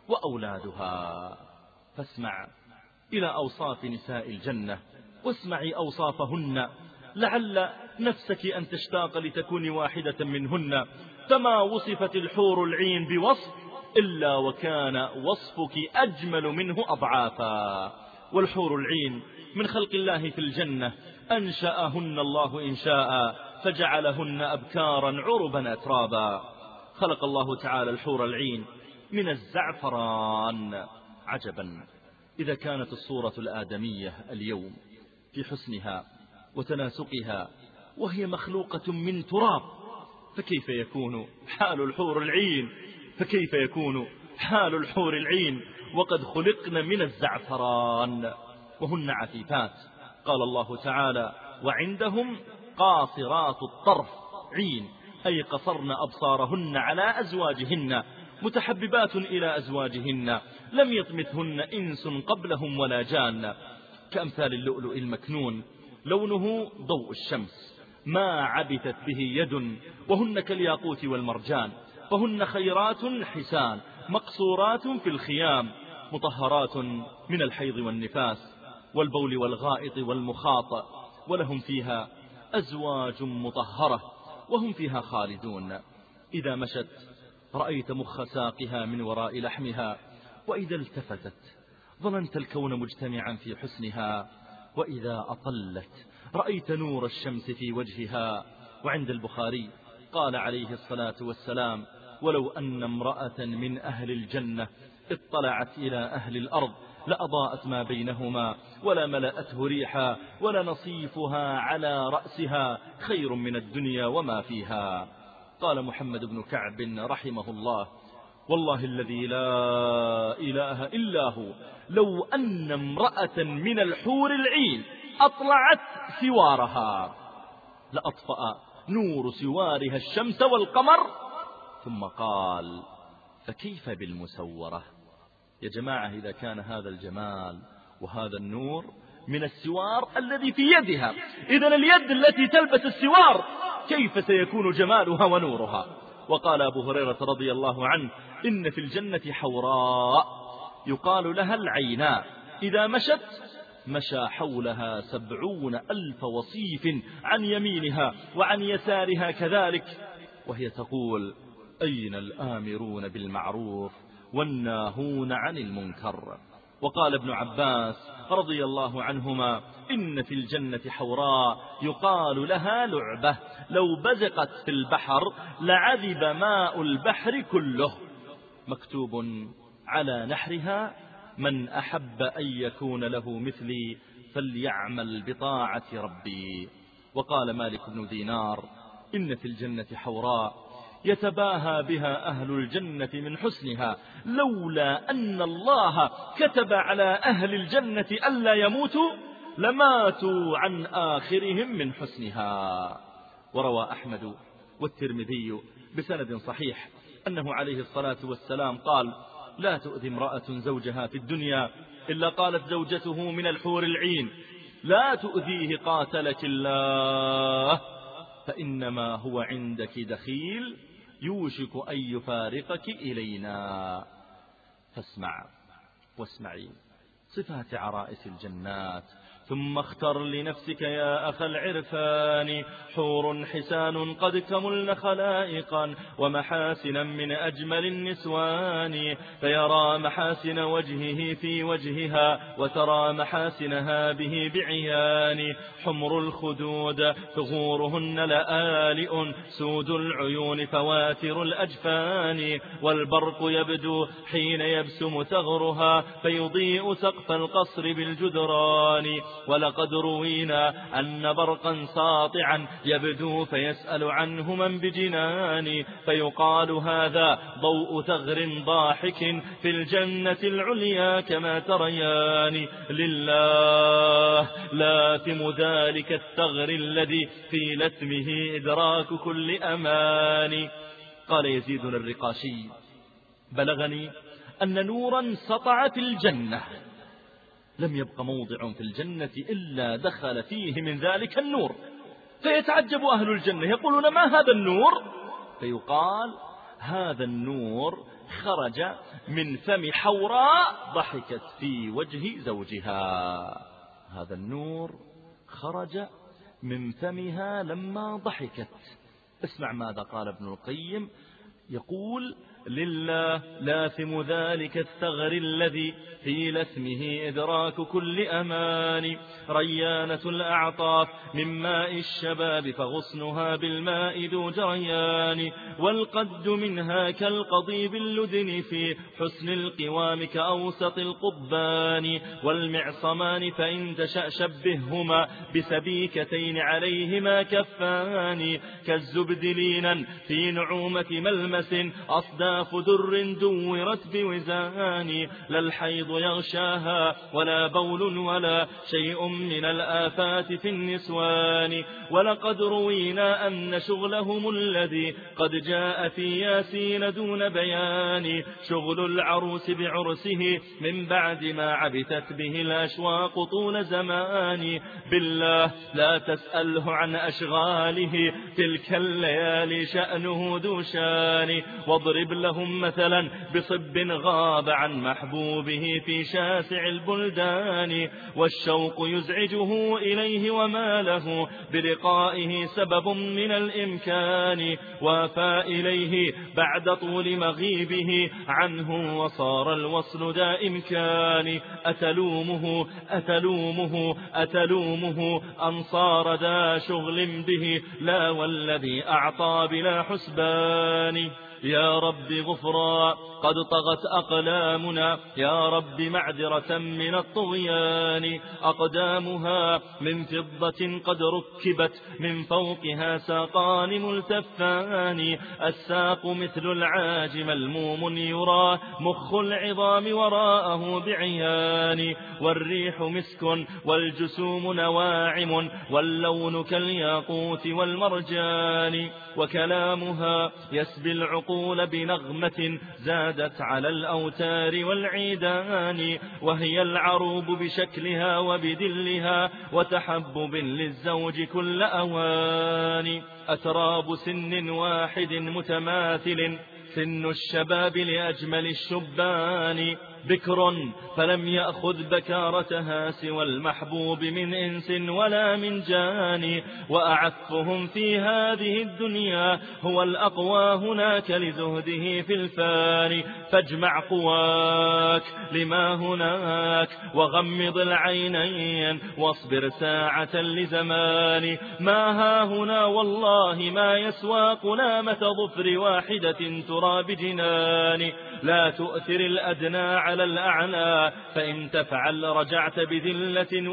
وأولادها. فاسمع إلى أوصاف نساء الجنة واسمعي أوصافهن لعل نفسك أن تشتاق لتكون واحدة منهن. فما وصفت الحور العين بوصف إلا وكان وصفك أجمل منه أضعافا. والحور العين من خلق الله في الجنة أنشأهن الله إنشاء فجعلهن أبكارا عربا أترابا. خلق الله تعالى الحور العين من الزعفران. عجبا إذا كانت الصورة الآدمية اليوم في حسنها وتناسقها وهي مخلوقة من تراب، فكيف يكون حال الحور العين فكيف يكون حال الحور العين وقد خلقن من الزعفران وهن عفيفات. قال الله تعالى وعندهم قاصرات الطرف عين، أي قصرن أبصارهن على أزواجهن متحببات إلى أزواجهن لم يطمثهن إنس قبلهم ولا جان، كأمثال اللؤلؤ المكنون لونه ضوء الشمس ما عبثت به يد، وهن كالياقوت والمرجان. فهن خيرات حسان مقصورات في الخيام مطهرات من الحيض والنفاس والبول والغائط والمخاط، ولهم فيها أزواج مطهرة وهم فيها خالدون. إذا مشت رأيت مخ ساقها من وراء لحمها، وإذا التفتت ظننت الكون مجتمعا في حسنها، وإذا أطلت رأيت نور الشمس في وجهها. وعند البخاري قال عليه الصلاة والسلام ولو أن امرأة من أهل الجنة اطلعت إلى أهل الأرض لأضاءت ما بينهما ولا ملأته ريحا ولا نصيفها على رأسها خير من الدنيا وما فيها. قال محمد بن كعب رحمه الله والله الذي لا إله إلا هو لو أن امرأة من الحور العين أطلعت سوارها لأطفأ نور سوارها الشمس والقمر. ثم قال فكيف بالمسورة؟ يا جماعة إذا كان هذا الجمال وهذا النور من السوار الذي في يدها، إذن اليد التي تلبس السوار كيف سيكون جمالها ونورها؟ وقال أبو هريرة رضي الله عنه إن في الجنة حوراء يقال لها العيناء إذا مشت مشى حولها سبعون ألف وصيف عن يمينها وعن يسارها كذلك، وهي تقول أين الآمرون بالمعروف والناهون عن المنكر. وقال ابن عباس رضي الله عنهما إن في الجنة حوراء يقال لها لعبة لو بزقت في البحر لعذب ماء البحر كله، مكتوب على نحرها من أحب أن يكون له مثلي فليعمل بطاعة ربي. وقال مالك بن دينار إن في الجنة حوراء يتباهى بها أهل الجنة من حسنها لولا أن الله كتب على أهل الجنة ألا يموتوا لماتوا عن آخرهم من حسنها. وروى أحمد والترمذي بسند صحيح أنه عليه الصلاة والسلام قال لا تؤذي امرأة زوجها في الدنيا إلا قالت زوجته من الحور العين لا تؤذيه قاتلك الله فإنما هو عندك دخيل يوشك أن يفارقك إلينا. فاسمع واسمعي صفات عرائس الجنات ثم اختر لنفسك يا أخ العرفان حور حسان قد كملن خلائقا ومحاسنا من أجمل النسوان، فيرى محاسن وجهه في وجهها وترى محاسنها به بعيان. حمر الخدود ثغورهن لآلئ سود العيون فواتر الأجفان، والبرق يبدو حين يبسم ثغرها فيضيء سقف القصر بالجدران. ولقد روينا أن برقا ساطعا يبدو فيسأل عنه من بجنان، فيقال هذا ضوء ثغر ضاحك في الجنة العليا كما تريان. لله لاثم ذلك الثغر الذي في لثمه إدراك كل أمان. قال يزيد الرقاشي بلغني أن نورا سطع في الجنة لم يبق موضع في الجنة إلا دخل فيه من ذلك النور، فيتعجب أهل الجنة يقولون ما هذا النور؟ فيقال هذا النور خرج من فم حوراء ضحكت في وجه زوجها. هذا النور خرج من فمها لما ضحكت. اسمع ماذا قال ابن القيم، يقول لله لاثم ذلك الثغر الذي في لثمه إدراك كل أمان. ريانة الأعطاف من ماء الشباب فغصنها بالماء ذو جريان، والقد منها كالقضيب اللدن في حسن القوام كأوسط القضبان. والمعصمان فإن تشأ شبههما بسبيكتين عليهما كفان، كالزبد لينا في نعومة ملمس أصداف در دورت بوزان. لا الحيض يغشاها ولا بول ولا شيء من الآفات في النسوان. ولقد روينا أن شغلهم الذي قد جاء في ياسين دون بيان، شغل العروس بعرسه من بعد ما عبثت به الأشواق طول زمان. بالله لا تسأله عن أشغاله تلك الليالي شأنه ذو شان. واضرب لهم مثلا بصب غاب عن محبوبه في شاسع البلدان، والشوق يزعجه إليه وما له بلقائه سبب من الإمكان. وافى إليه بعد طول مغيبه عنه وصار الوصل ذا إمكان. أتلومه أتلومه أتلومه أن صار ذا شغل به، لا والذي أعطى بلا حسبان. يا رب غفرا قد طغت أقلامنا، يا رب معذرة من الطغيان. أقدامها من فضة قد ركبت من فوقها ساقان ملتفان، الساق مثل العاج ملموم يرى مخ العظام وراءه بعيان. والريح مسك والجسوم نواعم واللون كالياقوت والمرجان. وكلامها يسبي العقول بنغمة زادت على الأوتار والعيدان، وهي العروب بشكلها وبدلها وتحبب للزوج كل أوان. أتراب سن واحد متماثل سن الشباب لأجمل الشبان، بكر فلم يأخذ بكارتها سوى المحبوب من إنس ولا من جان. وأعفهم في هذه الدنيا هو الأقوى هناك لزهده في الفان. فاجمع قواك لما هناك وغمض العينين واصبر ساعة لزمان. ما ها هنا والله ما يسوى قلامة ظفر واحدة ترى بجنان. لا تؤثر الأدنى على الأعلى فإن تفعل رجعت بذلة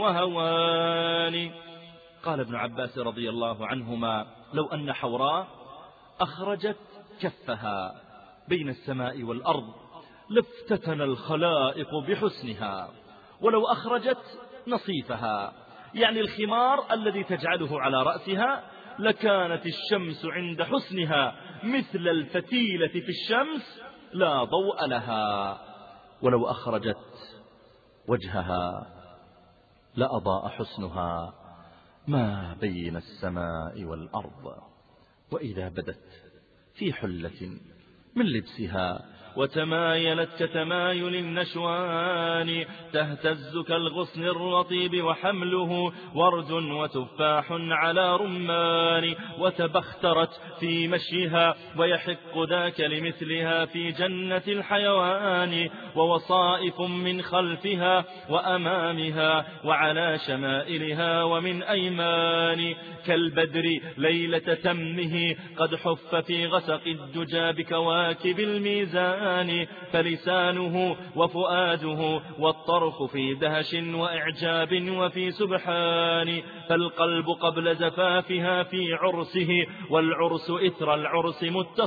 وهوان. قال ابن عباس رضي الله عنهما لو أن حوراء أخرجت كفها بين السماء والأرض لافتتن الخلائق بحسنها، ولو أخرجت نصيفها يعني الخمار الذي تجعله على رأسها لكانت الشمس عند حسنها مثل الفتيلة في الشمس لا ضوء لها. ولو أخرجت وجهها لأضاء حسنها ما بين السماء والأرض. وإذا بدت في حلة من لبسها وتمايلت كتمايل النشوان، تهتز كالغصن الرطيب وحمله ورد وتفاح على رمان، وتبخترت في مشيها ويحق ذاك لمثلها في جنة الحيوان، ووصائف من خلفها وأمامها وعلى شمائلها ومن أيمان، كالبدر ليلة تمه قد حف في غسق الدجى بكواكب الميزان، فلسانه وفؤاده والطرف في دهش وإعجاب وفي سبحان، فالقلب قبل زفافها في عرسه والعرس إثر العرس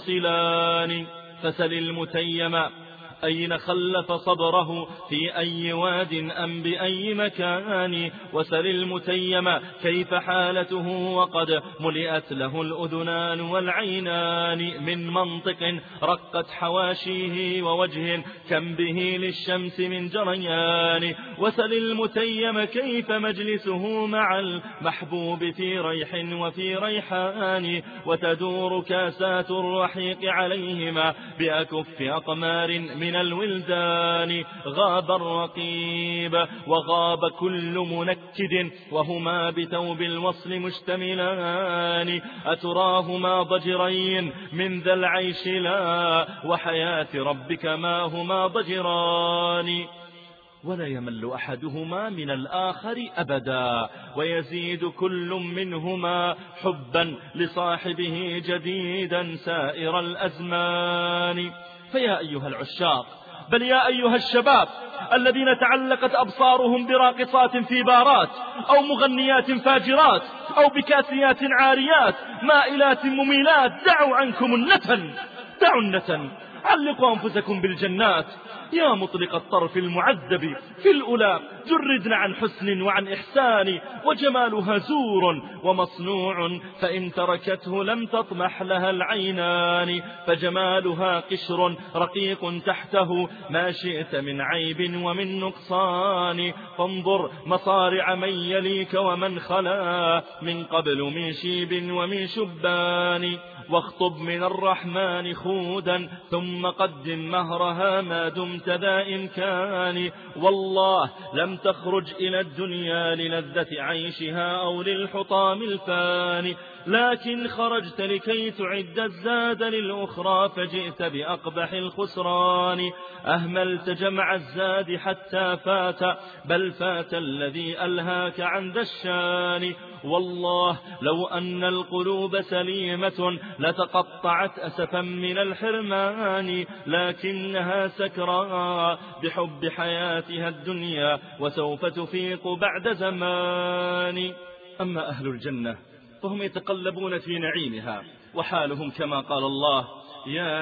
متصلان، فسل المتيم أين خلف صبره في أي واد أم بأي مكان، وسل المتيم كيف حالته وقد ملئت له الأذنان والعينان من منطق رقت حواشيه ووجه كم به للشمس من جريان، وسل المتيم كيف مجلسه مع المحبوب في ريح وفي ريحان، وتدور كاسات الرحيق عليهما بأكف أقمار من الولدان، غاب الرقيب وغاب كل منكد وهما بثوب الوصل مشتملان، أتراهما ضجرين من ذا العيش لا وحياة ربك ما هما ضجران، ولا يمل أحدهما من الآخر أبدا، ويزيد كل منهما حبا لصاحبه جديدا سائر الأزمان. فيا أيها العشاق، بل يا أيها الشباب الذين تعلقت أبصارهم براقصات في بارات أو مغنيات فاجرات أو بكاسيات عاريات مائلات مميلات، دعوا عنكم النتن، دعوا النتن، علقوا أنفسكم بالجنات. يا مطلق الطرف المعذب في الأولى، جردنا عن حسن وعن إحسان، وجمالها زور ومصنوع فإن تركته لم تطمح لها العينان، فجمالها قشر رقيق تحته ما شئت من عيب ومن نقصان، فانظر مصارع من يليك ومن خلا من قبل من شيب ومن شبان، واخطب من الرحمن خودا ثم قدم مهرها ما دمت ذا إمكان، والله لم تخرج إلى الدنيا للذة عيشها أو للحطام الفاني، لكن خرجت لكي تعد الزاد للأخرى فجئت بأقبح الخسران، أهملت جمع الزاد حتى فات بل فات الذي ألهاك عن ذا الشان، والله لو أن القلوب سليمة لتقطعت أسفا من الحرمان، لكنها سكرى بحب حياتها الدنيا وسوف تفيق بعد زمان. أما أهل الجنة فهم يتقلبون في نعيمها، وحالهم كما قال الله: يا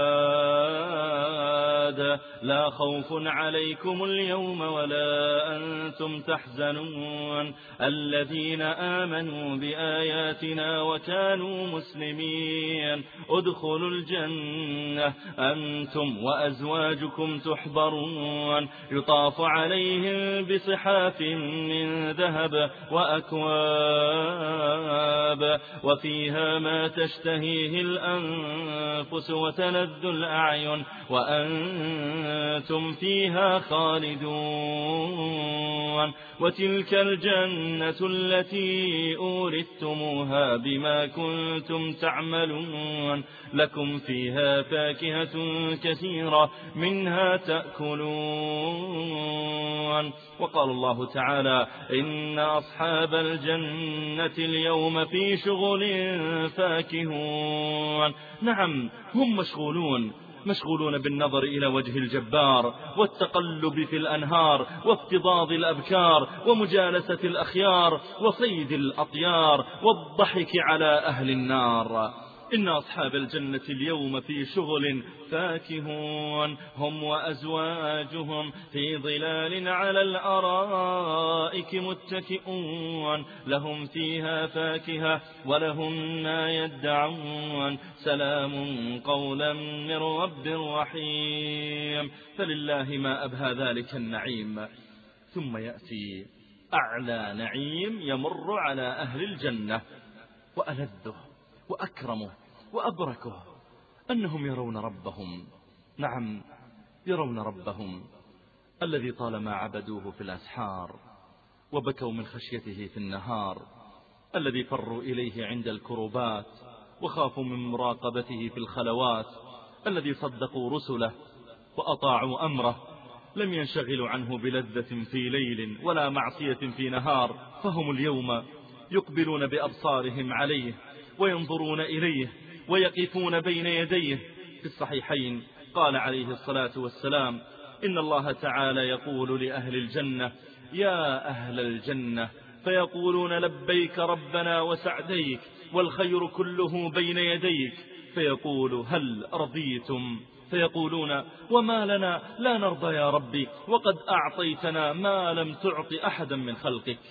عباد لا خوف عليكم اليوم ولا أنتم تحزنون الذين آمنوا بآياتنا وكانوا مسلمين ادخلوا الجنة أنتم وأزواجكم تحبرون يطاف عليهم بصحاف من ذهب وأكواب وفيها ما تشتهيه الأنفس وتلذ الأعين وأنتم فيها خالدون وتلك الجنة التي أورثتموها بما كنتم تعملون لكم فيها فاكهة كثيرة منها تأكلون. وقال الله تعالى: إن أصحاب الجنة اليوم في شغل فاكهون. نعم، هم مشغولون مشغولون بالنظر إلى وجه الجبار والتقلب في الأنهار وافتضاض الأبكار ومجالسة الأخيار وصيد الأطيار والضحك على أهل النار. إن أصحاب الجنة اليوم في شغل فاكهون هم وأزواجهم في ظلال على الأرائك متكئون لهم فيها فاكهة ولهم ما يدعون سلام قولا من رب رحيم. فلله ما أبهى ذلك النعيم. ثم يأتي أعلى نعيم يمر على أهل الجنة وألذه وأكرمه وأبركه، أنهم يرون ربهم نعم، يرون ربهم الذي طالما عبدوه في الأسحار وبكوا من خشيته في النهار، الذي فروا إليه عند الكروبات وخافوا من مراقبته في الخلوات، الذي صدقوا رسله وأطاعوا أمره، لم ينشغلوا عنه بلذة في ليل ولا معصية في نهار، فهم اليوم يقبلون بأبصارهم عليه وينظرون إليه ويقفون بين يديه. في الصحيحين قال عليه الصلاة والسلام: إن الله تعالى يقول لأهل الجنة: يا أهل الجنة، فيقولون: لبيك ربنا وسعديك والخير كله بين يديك. فيقول: هل رضيتم؟ فيقولون: وما لنا لا نرضى يا ربي، وقد أعطيتنا ما لم تعط أحدا من خلقك.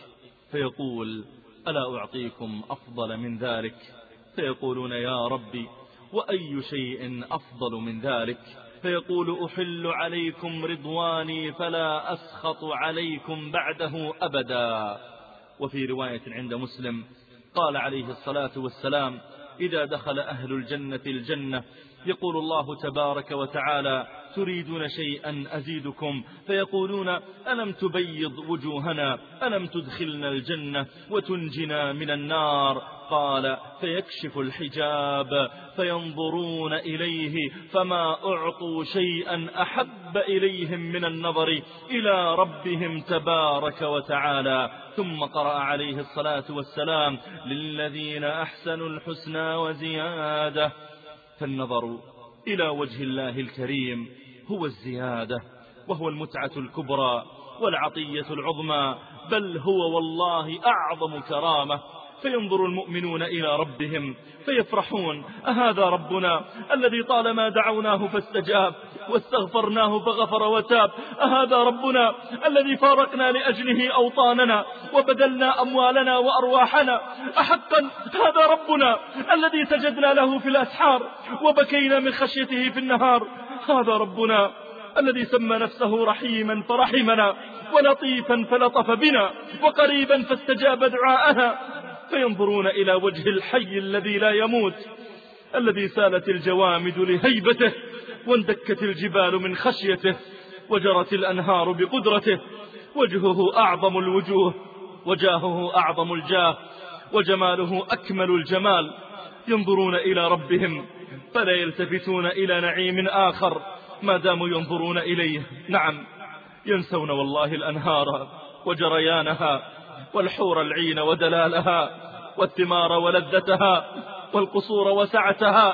فيقول: ألا أعطيكم أفضل من ذلك؟ فيقولون: يا ربي، وأي شيء أفضل من ذلك؟ فيقول: أحل عليكم رضواني فلا أسخط عليكم بعده أبدا. وفي رواية عند مسلم قال عليه الصلاة والسلام: إذا دخل أهل الجنة الجنة يقول الله تبارك وتعالى: تريدون شيئا أزيدكم؟ فيقولون: ألم تبيض وجوهنا؟ ألم تدخلنا الجنة وتنجنا من النار؟ قال: فيكشف الحجاب فينظرون إليه فما أعطوا شيئا أحب إليهم من النظر إلى ربهم تبارك وتعالى. ثم قرأ عليه الصلاة والسلام: للذين أحسنوا الحسنى وزيادة. فالنظر إلى وجه الله الكريم هو الزيادة، وهو المتعة الكبرى والعطية العظمى، بل هو والله أعظم كرامة. فينظر المؤمنون إلى ربهم فيفرحون: أهذا ربنا الذي طالما دعوناه فاستجاب واستغفرناه فغفر وتاب؟ أهذا ربنا الذي فارقنا لأجله أوطاننا وبذلنا أموالنا وأرواحنا؟ أحقا هذا ربنا الذي سجدنا له في الأسحار وبكينا من خشيته في النهار؟ هذا ربنا الذي سمى نفسه رحيما فرحمنا، ولطيفا فلطف بنا، وقريبا فاستجاب دعاءنا. فينظرون إلى وجه الحي الذي لا يموت، الذي سالت الجوامد لهيبته، واندكت الجبال من خشيته، وجرت الأنهار بقدرته. وجهه أعظم الوجوه، وجاهه أعظم الجاه، وجماله أكمل الجمال. ينظرون إلى ربهم فلا يلتفتون إلى نعيم آخر ما داموا ينظرون إليه. نعم، ينسون والله الأنهار وجريانها، والحور العين ودلالها، والثمار ولذتها، والقصور وسعتها.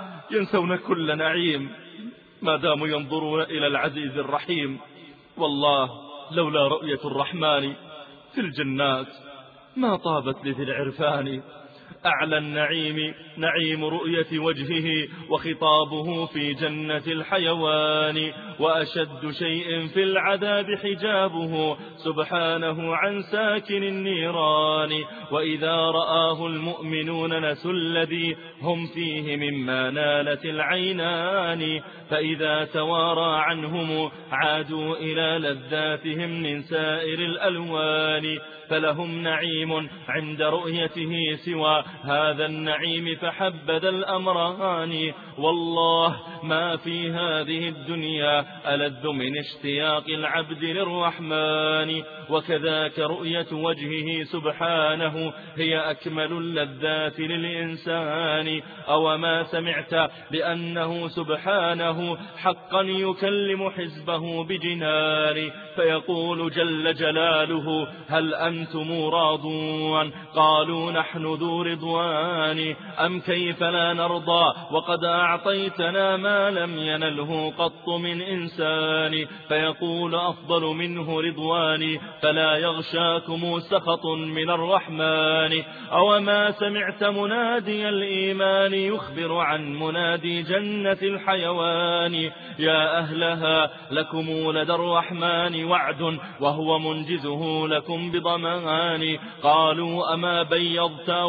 ينسون كل نعيم ما داموا ينظرون إلى العزيز الرحيم. والله لولا رؤية الرحمن في الجنات ما طابت لذي العرفان. أعلى النعيم نعيم رؤية وجهه، وخطابه في جنة الحيوان. وأشد شيء في العذاب حجابه سبحانه عن ساكن النيران. وإذا رآه المؤمنون نسوا الذي هم فيه مما نالت العينان، فإذا توارى عنهم عادوا إلى لذاتهم من سائر الألوان. فلهم نعيم عند رؤيته سوى هذا النعيم فحبذا الأمران. والله ما في هذه الدنيا ألذ من اشتياق العبد للرحمن. وكذاك رؤية وجهه سبحانه هي أكمل اللذات للإنسان. أو ما سمعت بأنه سبحانه حقا يكلم حزبه بجنان، فيقول جل جلاله: هل أنتم راضون؟ قالوا: نحن ذو رضوان. أم كيف لا نرضى وقد أعطيتنا ما لم ينله قط من إنسان؟ فيقول: أفضل منه رضواني، فلا يغشاكم سخط من الرحمن. أو ما سمعت منادي الإيمان يخبر عن منادي جنة الحيوان: يا أهلها لكم لدى الرحمن وعد، وهو منجزه لكم بضمان. قالوا: أما بيضت وجوهنا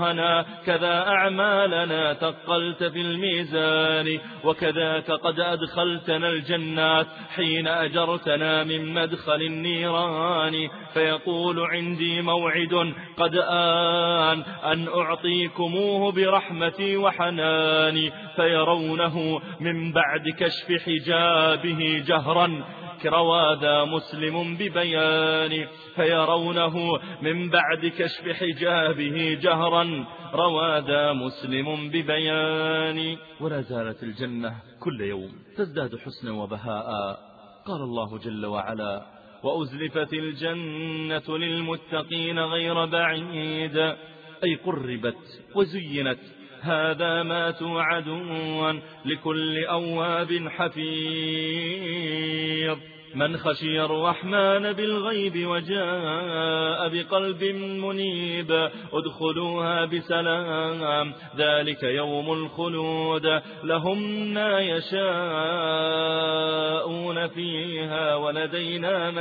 دنيانا كذا أعمالنا ثقلت في الميزان، وكذاك قد أدخلتنا الجنات حين أجرتنا من مدخل النيران. فيقول عندي موعد قد آن أن أعطيكموه برحمتي وحناني، فيرونه من بعد كشف حجابه جهرا روى ذا مسلم ببيان. فيرونه من بعد كشف حجابه جهرا روى ذا مسلم ببيان. ولا زالت الجنة كل يوم تزداد حسنا وبهاء. قال الله جل وعلا: وأزلفت الجنة للمتقين غير بعيد، أي قربت وزينت. هذا ما توعدون لكل أواب حفيظ، من خشي الرحمن بالغيب وجاء بقلب منيب. ادخلوها بسلام ذلك يوم الخلود، لهم ما يشاءون فيها ولدينا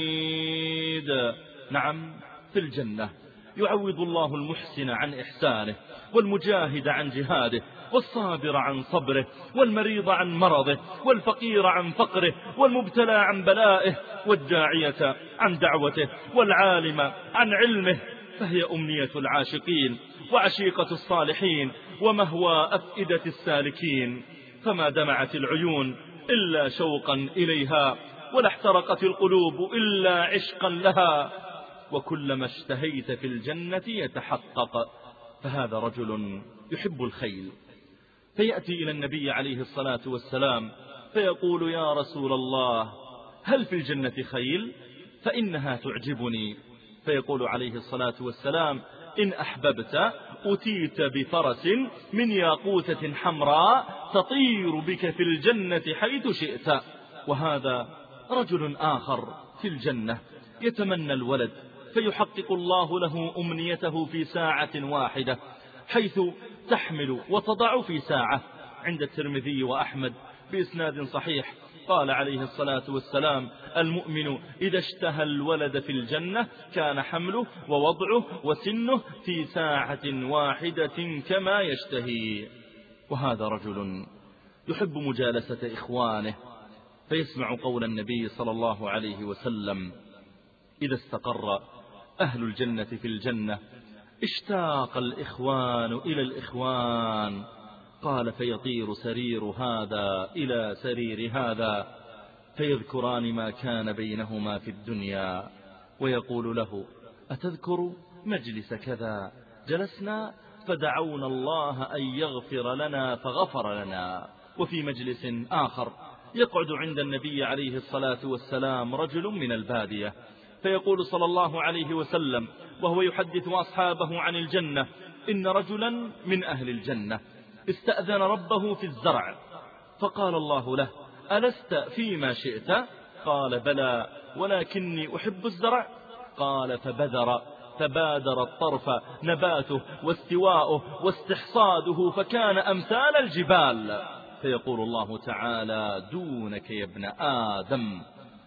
مزيد. نعم، في الجنة يعوض الله المحسن عن إحسانه، والمجاهد عن جهاده، والصابر عن صبره، والمريض عن مرضه، والفقير عن فقره، والمبتلى عن بلائه، والداعية عن دعوته، والعالم عن علمه. فهي أمنية العاشقين وعشيقة الصالحين ومهوى أفئدة السالكين. فما دمعت العيون إلا شوقا إليها، ولا احترقت القلوب إلا عشقا لها. وكلما اشتهيت في الجنة يتحقق. فهذا رجل يحب الخيل، فيأتي إلى النبي عليه الصلاة والسلام فيقول: يا رسول الله، هل في الجنة خيل؟ فإنها تعجبني. فيقول عليه الصلاة والسلام: إن أحببت أتيت بفرس من ياقوتة حمراء تطير بك في الجنة حيث شئت. وهذا رجل آخر في الجنة يتمنى الولد، فيحقق الله له أمنيته في ساعة واحدة، حيث تحمل وتضع في ساعة. عند الترمذي وأحمد بإسناد صحيح قال عليه الصلاة والسلام: المؤمن إذا اشتهى الولد في الجنة كان حمله ووضعه وسنه في ساعة واحدة كما يشتهي. وهذا رجل يحب مجالسة إخوانه، فيسمع قول النبي صلى الله عليه وسلم: إذا استقر أهل الجنة في الجنة اشتاق الإخوان إلى الإخوان. قال: فيطير سرير هذا إلى سرير هذا، فيذكران ما كان بينهما في الدنيا، ويقول له: أتذكر مجلس كذا جلسنا فدعونا الله أن يغفر لنا فغفر لنا. وفي مجلس آخر يقعد عند النبي عليه الصلاة والسلام رجل من البادية، فيقول صلى الله عليه وسلم وهو يحدث أصحابه عن الجنة: إن رجلا من أهل الجنة استأذن ربه في الزرع، فقال الله له: ألست فيما شئت؟ قال: بلى، ولكني أحب الزرع. قال: فبذر فبادر الطرف نباته واستواؤه واستحصاده فكان أمثال الجبال. فيقول الله تعالى: دونك يا ابن آدم،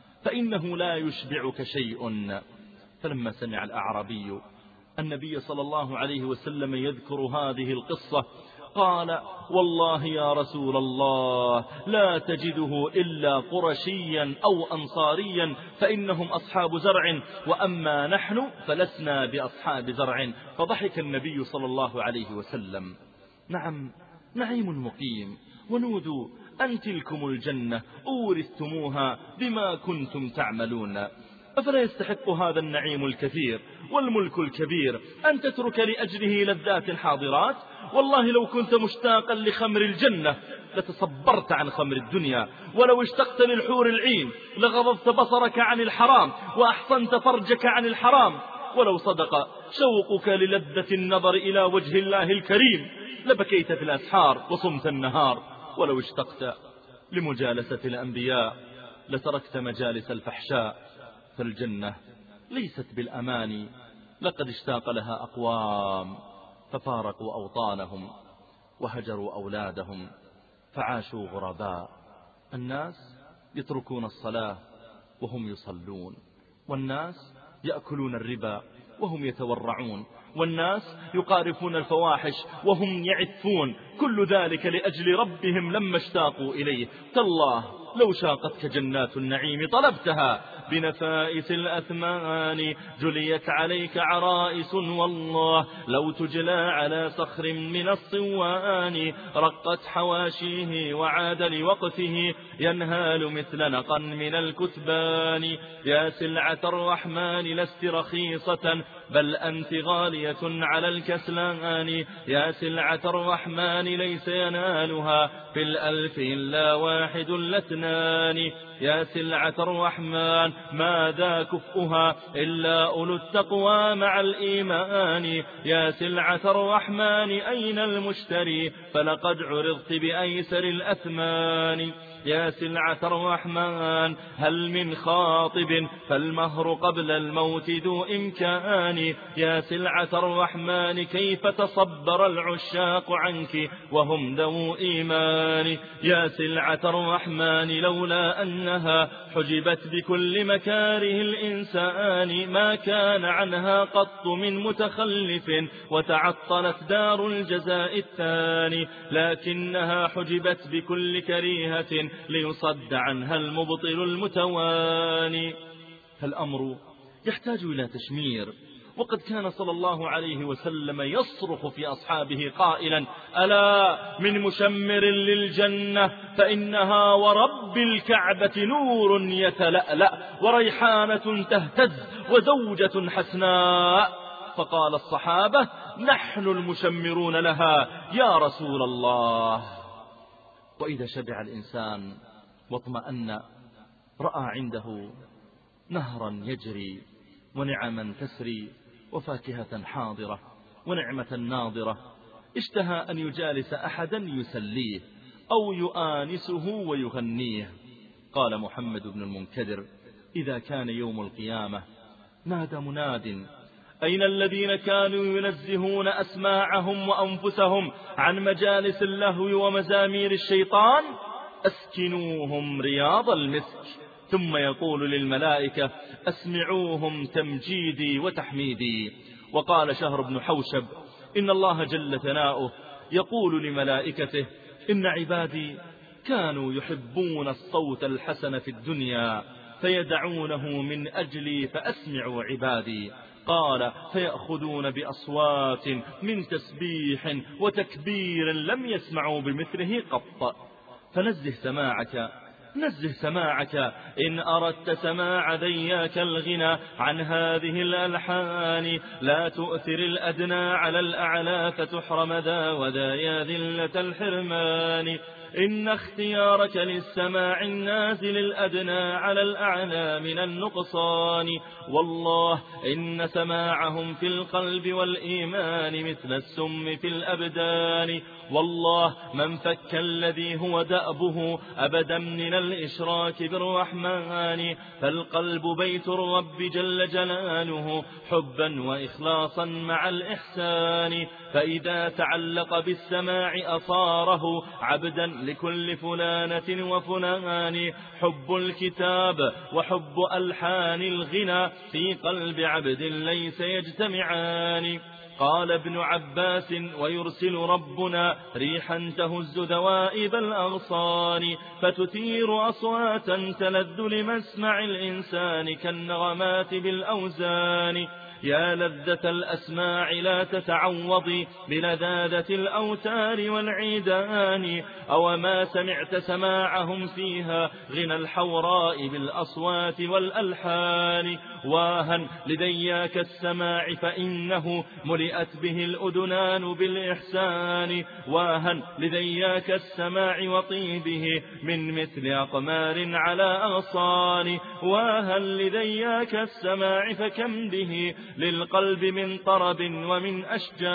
فإنه لا يشبعك شيء. فلما سمع الأعرابي النبي صلى الله عليه وسلم يذكر هذه القصة قال: والله يا رسول الله لا تجده إلا قرشيا أو أنصاريا، فإنهم أصحاب زرع، وأما نحن فلسنا بأصحاب زرع. فضحك النبي صلى الله عليه وسلم. نعم، نعيم مقيم، ونودوا أن تلكم الجنة أورثتموها بما كنتم تعملون. أفلا يستحق هذا النعيم الكثير والملك الكبير أن تترك لأجله لذات حاضرات؟ والله لو كنت مشتاقا لخمر الجنة لتصبرت عن خمر الدنيا، ولو اشتقت للحور العين لغضضت بصرك عن الحرام وأحصنت فرجك عن الحرام، ولو صدق شوقك للذة النظر إلى وجه الله الكريم لبكيت في الأسحار وصمت النهار، ولو اشتقت لمجالسة الأنبياء لتركت مجالس الفحشاء. فالجنة ليست بالأماني، لقد اشتاق لها أقوام ففارقوا أوطانهم وهجروا أولادهم فعاشوا غرباء. الناس يتركون الصلاة وهم يصلون، والناس يأكلون الربا وهم يتورعون، والناس يقارفون الفواحش وهم يعفون، كل ذلك لأجل ربهم لما اشتاقوا إليه. تالله لو شاقتك جنات النعيم طلبتها بنفائس الأثمان، جليت عليك عرائس والله لو تجلى على صخر من الصوان، رقت حواشيه وعاد لوقته ينهال مثل نقا من الكثبان. يا سلعة الرحمن لست رخيصة بل أنت غالية على الكسلان، يا سلعة الرحمن ليس ينالها في الألف إلا واحد لاثنان. يا سلعة الرحمن ماذا كفؤها إلا أولو التقوى مع الإيمان، يا سلعة الرحمن أين المشتري فلقد عرضت بأيسر الأثمان. يا سلعة الرحمن هل من خاطب فالمهر قبل الموت ذو إمكان، يا سلعة الرحمن كيف تصبر العشاق عنك وهم ذو إيمان. يا سلعة الرحمن لولا أنها حجبت بكل مكاره الإنسان، ما كان عنها قط من متخلف وتعطلت دار الجزاء الثاني، لكنها حجبت بكل كريهة ليصد عنها المبطل المتواني. فالأمر يحتاج إلى تشمير، وقد كان صلى الله عليه وسلم يصرخ في أصحابه قائلا: ألا من مشمر للجنة فإنها ورب الكعبة نور يتلألأ وريحانة تهتز وزوجة حسناء. فقال الصحابة: نحن المشمرون لها يا رسول الله. وإذا شبع الإنسان واطمأن رأى عنده نهرا يجري ونعما تسري وفاكهة حاضرة ونعمة ناظرة، اشتهى أن يجالس أحدا يسليه أو يؤانسه ويغنيه. قال محمد بن المنكدر: إذا كان يوم القيامة نادى مناد: أين الذين كانوا ينزهون أسماعهم وأنفسهم عن مجالس اللهو ومزامير الشيطان؟ أسكنوهم رياض المسك. ثم يقول للملائكة: أسمعوهم تمجيدي وتحميدي. وقال شهر بن حوشب: إن الله جل ثناؤه يقول لملائكته: إن عبادي كانوا يحبون الصوت الحسن في الدنيا فيدعونه من أجلي فأسمعوا عبادي. قال: فيأخذون بأصوات من تسبيح وتكبير لم يسمعوا بمثله قط. فنزه سماعك نزه سماعك إن أردت سماع ذياك الغنى عن هذه الألحان، لا تؤثر الأدنى على الأعلى فتحرم ذا وذا يا ذلة الحرمان. إن اختيارك للسماع النازل الأدنى على الأعلى من النقصان، والله إن سماعهم في القلب والإيمان مثل السم في الأبدان. والله من فك الذي هو دأبه أبدا من الإشراك بالرحمن، فالقلب بيت الرب جل جلاله حبا وإخلاصا مع الإحسان، فإذا تعلق بالسماع أصاره عبدا لكل فلانة وفلان. حب الكتاب وحب ألحان الغنى في قلب عبد ليس يجتمعان. قال ابن عباس: ويرسل ربنا ريحا تهز ذوائب الأغصان فتثير أصواتا تلذ لمسمع الإنسان كالنغمات بالأوزان. يا لذة الأسماع لا تتعوضي بلذاذة الأوتار والعيدان، أو ما سمعت سماعهم فيها غنى الحوراء بالأصوات والألحان. واها لدياك السماع فإنه ملئت به الأذنان بالإحسان، واها لدياك السماع وطيبه من مثل أقمار على أغصان، واها لدياك السماع فكم به للقلب من طرب ومن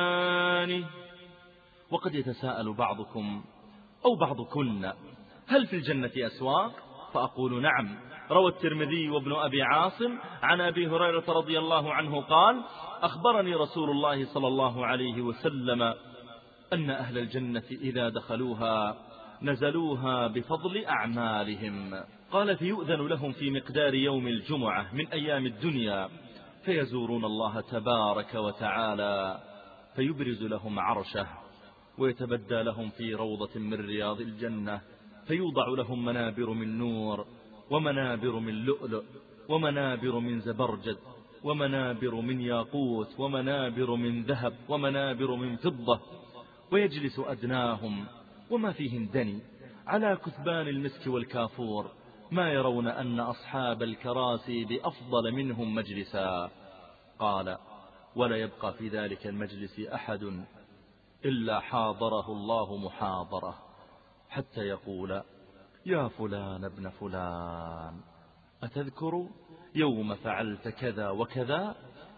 أشجان. وقد يتساءل بعضكم أو بعضكن: هل في الجنة أسواق؟ فأقول نعم. روى الترمذي وابن أبي عاصم عن أبي هريرة رضي الله عنه قال: أخبرني رسول الله صلى الله عليه وسلم أن أهل الجنة إذا دخلوها نزلوها بفضل أعمالهم. قال: فيؤذن لهم في مقدار يوم الجمعة من أيام الدنيا، فيزورون الله تبارك وتعالى فيبرز لهم عرشه، ويتبدى لهم في روضة من رياض الجنة، فيوضع لهم منابر من نور، ومنابر من لؤلؤ، ومنابر من زبرجد، ومنابر من ياقوت، ومنابر من ذهب، ومنابر من فضة. ويجلس أدناهم وما فيهم دني على كثبان المسك والكافور، ما يرون أن أصحاب الكراسي بأفضل منهم مجلسا. قال: ولا يبقى في ذلك المجلس أحد إلا حاضره الله محاضرة، حتى يقول: يا فلان ابن فلان، أتذكر يوم فعلت كذا وكذا؟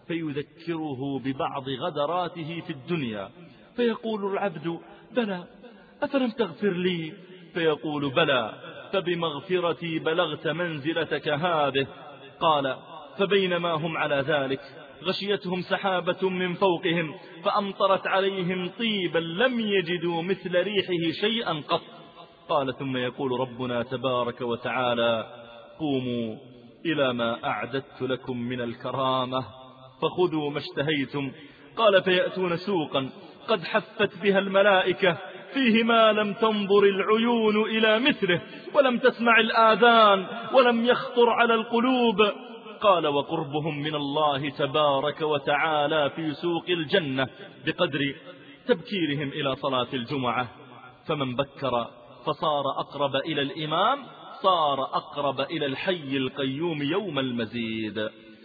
فيذكره ببعض غدراته في الدنيا، فيقول العبد: بلى، أفلم تغفر لي؟ فيقول: بلى، فبمغفرتي بلغت منزلتك هذه. قال: فبينما هم على ذلك غشيتهم سحابة من فوقهم فأمطرت عليهم طيبا لم يجدوا مثل ريحه شيئا قط. قال: ثم يقول ربنا تبارك وتعالى: قوموا إلى ما أعددت لكم من الكرامة فخذوا ما اشتهيتم. قال: فيأتون سوقا قد حفت بها الملائكة، فيه ما لم تنظر العيون إلى مثله، ولم تسمع الآذان، ولم يخطر على القلوب. قال: وقربهم من الله تبارك وتعالى في سوق الجنة بقدر تبكيرهم إلى صلاة الجمعة، فمن بكر فصار أقرب إلى الإمام صار أقرب إلى الحي القيوم يوم المزيد.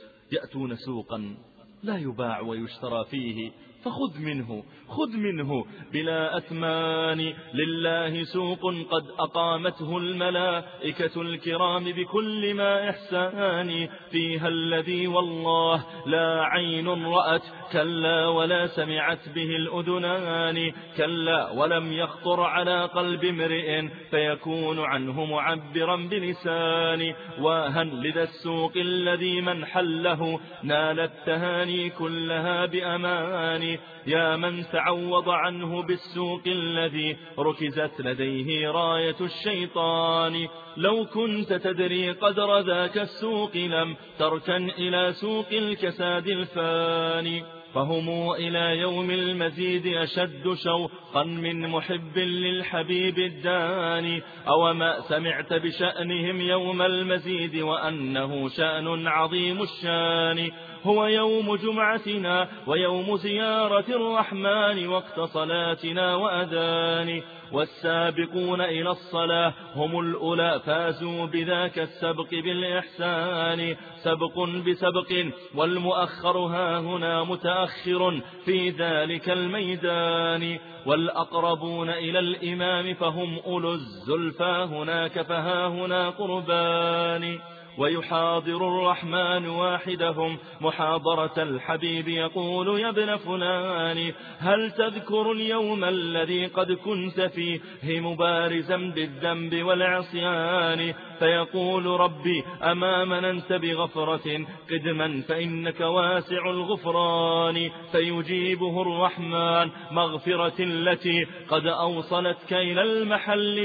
يأتون سوقا لا يباع ويشترى فيه، فخذ منه خذ منه بلا أثمان، لله سوق قد أقامته الملائكة الكرام بكل ما إحسان، فيها الذي والله لا عين رأت، كلا ولا سمعت به الأذنان، كلا ولم يخطر على قلب امرئ، فيكون عنه معبرا بلسان. واهن لذا السوق الذي من حله نال التهاني كلها بأمان، يا من تعوض عنه بالسوق الذي ركزت لديه راية الشيطان، لو كنت تدري قدر ذاك السوق لم تركن إلى سوق الكساد الفاني، فهم إلى يوم المزيد أشد شوقا من محب للحبيب الداني. أو ما سمعت بشأنهم يوم المزيد وأنه شأن عظيم الشان، هو يوم جمعتنا ويوم زيارة الرحمن وقت صلاتنا وأذان، والسابقون إلى الصلاة هم الأولى فازوا بذاك السبق بالإحسان، سبق بسبق والمؤخر ها هنا متأخر في ذلك الميدان، والأقربون إلى الإمام فهم أولو الزلفى هناك فها هنا قربان، ويحاضر الرحمن واحدهم محاضرة الحبيب يقول: يا ابن فلان، هل تذكر اليوم الذي قد كنت فيه مبارزا بالذنب والعصيان؟ فيقول: ربي أما مننت بغفرة قدما فإنك واسع الغفران، فيجيبه الرحمن: مغفرة التي قد أوصلتك إلى المحل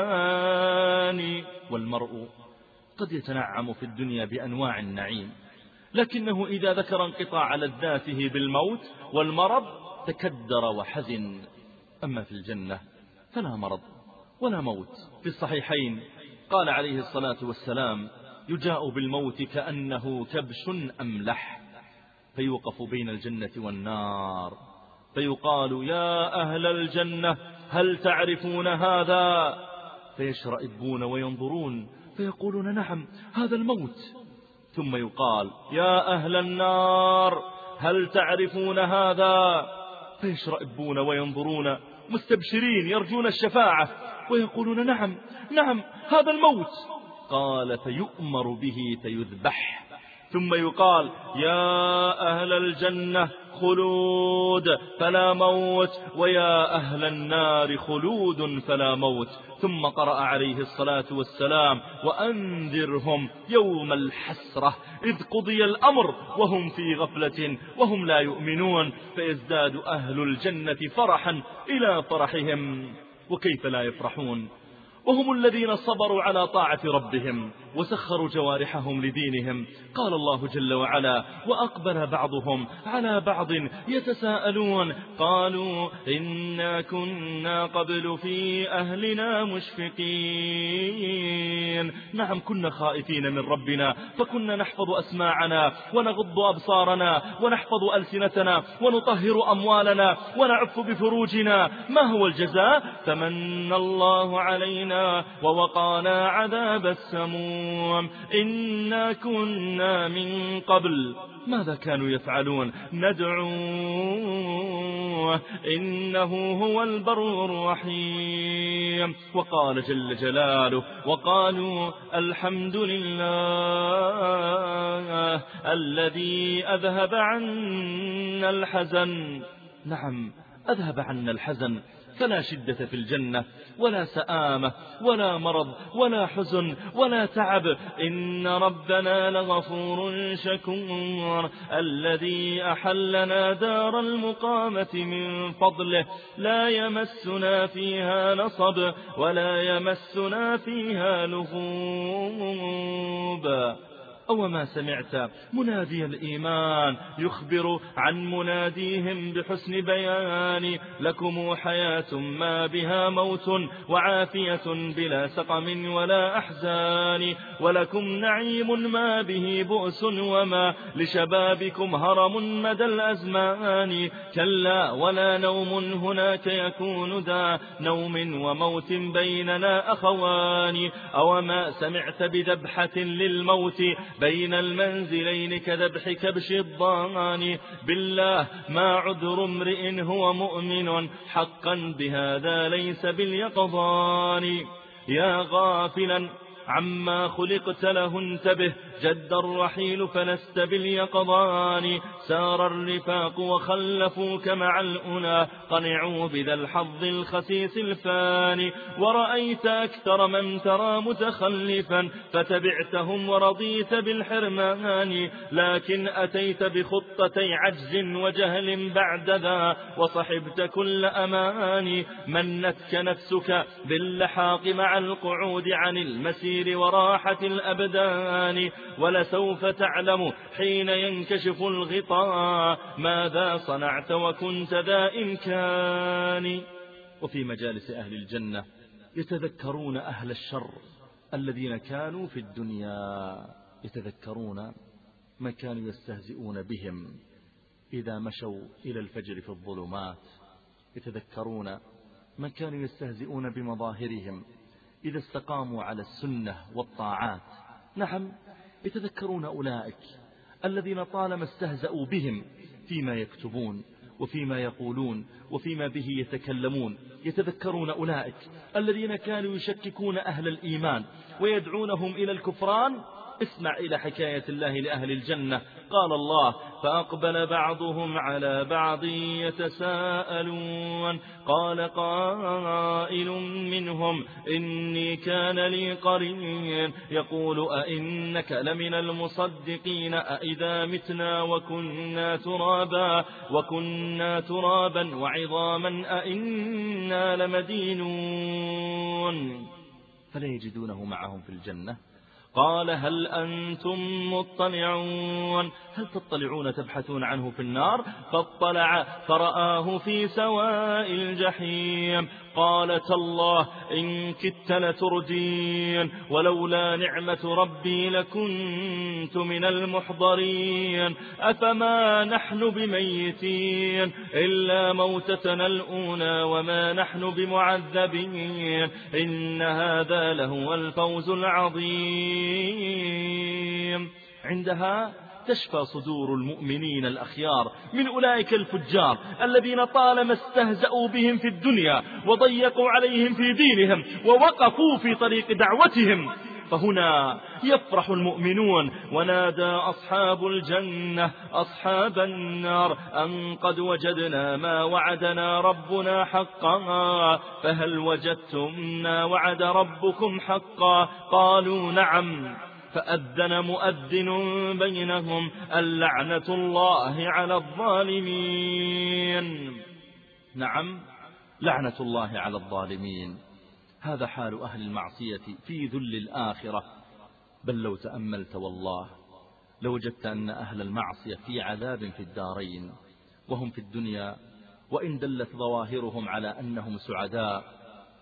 الداني. والمرء قد يتنعم في الدنيا بأنواع النعيم، لكنه إذا ذكر انقطاع لذاته بالموت والمرض تكدر وحزن. أما في الجنة فلا مرض ولا موت. في الصحيحين قال عليه الصلاة والسلام: يجاء بالموت كأنه كبش أملح، فيوقف بين الجنة والنار فيقال: يا أهل الجنة هل تعرفون هذا؟ فيشرئبون وينظرون فيقولون: نعم، هذا الموت. ثم يقال: يا أهل النار هل تعرفون هذا؟ فيشرئبون وينظرون مستبشرين يرجون الشفاعة ويقولون: نعم نعم، هذا الموت. قال: فيؤمر به فيذبح، ثم يقال: يا أهل الجنة خلود فلا موت، ويا أهل النار خلود فلا موت. ثم قرأ عليه الصلاة والسلام: وأنذرهم يوم الحسرة إذ قضي الأمر وهم في غفلة وهم لا يؤمنون، فيزداد أهل الجنة فرحا إلى فرحهم. وكيف لا يفرحون وهم الذين صبروا على طاعة ربهم وسخروا جوارحهم لدينهم. قال الله جل وعلا: وأقبل بعضهم على بعض يتساءلون قالوا إنا كنا قبل في أهلنا مشفقين. نعم، كنا خائفين من ربنا، فكنا نحفظ أسماعنا ونغض أبصارنا ونحفظ ألسنتنا ونطهر أموالنا ونعف بفروجنا. ما هو الجزاء؟ فمن الله علينا ووقانا عذاب السموم. إنا كنا من قبل. ماذا كانوا يفعلون؟ ندعوه إنه هو البر الرحيم. وقال جل جلاله: وقالوا الحمد لله الذي أذهب عنا الحزن. نعم، أذهب عنا الحزن، فلا شدة في الجنة ولا سآمة ولا مرض ولا حزن ولا تعب. إن ربنا لغفور شكور الذي أحلنا دار المقامة من فضله لا يمسنا فيها نصب ولا يمسنا فيها لغوب. أو ما سمعت منادي الإيمان يخبر عن مناديهم بحسن بيان: لكم حياة ما بها موت وعافية بلا سقم ولا أحزان، ولكم نعيم ما به بؤس وما لشبابكم هرم مدى الأزمان. كلا ولا نوم هناك يكون ذا نوم وموت بيننا أخوان. أو ما سمعت بذبحة للموت بين المنزلين كذبح كبش الضان. بالله ما عذر امرئ هو مؤمن حقا بهذا ليس باليقظان. يا غافلا عما خلقت له انتبه، جد الرحيل فلست باليقظان. سار الرفاق وخلفوك مع الأولى، قنعوا بذا الحظ الخسيس الفاني. ورأيت أكثر من ترى متخلفا فتبعتهم ورضيت بالحرمان. لكن أتيت بخطتي عجز وجهل بعد ذا وصحبت كل أمان. منتك نفسك باللحاق مع القعود عن المسير وراحة الأبدان. ولسوف تعلم حين ينكشف الغطاء ماذا صنعت وكنت ذا إمكان. وفي مجالس أهل الجنة يتذكرون أهل الشر الذين كانوا في الدنيا، يتذكرون ما كانوا يستهزئون بهم إذا مشوا إلى الفجر في الظلمات، يتذكرون ما كانوا يستهزئون بمظاهرهم إذا استقاموا على السنة والطاعات. نعم، يتذكرون أولئك الذين طالما استهزأوا بهم فيما يكتبون وفيما يقولون وفيما به يتكلمون. يتذكرون أولئك الذين كانوا يشككون أهل الإيمان ويدعونهم إلى الكفران. اسمع إلى حكاية الله لأهل الجنة. قال الله: فأقبل بعضهم على بعض يتساءلون قال قائل منهم إني كان لي قرين يقول أئنك لمن المصدقين أئذا متنا وكنا ترابا وكنا ترابا وعظاما أئنا لمدينون. فلا يجدونه معهم في الجنة. قال: هل أنتم مطلعون؟ هل تطلعون تبحثون عنه في النار؟ فاطلع فرآه في سواء الجحيم. قال: تالله إن كدت لتردين ولولا نعمة ربي لكنت من المحضرين. أفما نحن بميتين إلا موتتنا الأولى وما نحن بمعذبين إن هذا لهو الفوز العظيم. عندها تشفى صدور المؤمنين الأخيار من أولئك الفجار الذين طالما استهزأوا بهم في الدنيا وضيقوا عليهم في دينهم ووقفوا في طريق دعوتهم. فهنا يفرح المؤمنون. ونادى أصحاب الجنة أصحاب النار أن قد وجدنا ما وعدنا ربنا حقا فهل وجدتم ما وعد ربكم حقا؟ قالوا: نعم. فأذن مؤذن بينهم اللعنة الله على الظالمين. نعم، لعنة الله على الظالمين. هذا حال أهل المعصية في ذل الآخرة. بل لو تأملت والله لوجدت أن أهل المعصية في عذاب في الدارين وهم في الدنيا، وإن دلت ظواهرهم على أنهم سعداء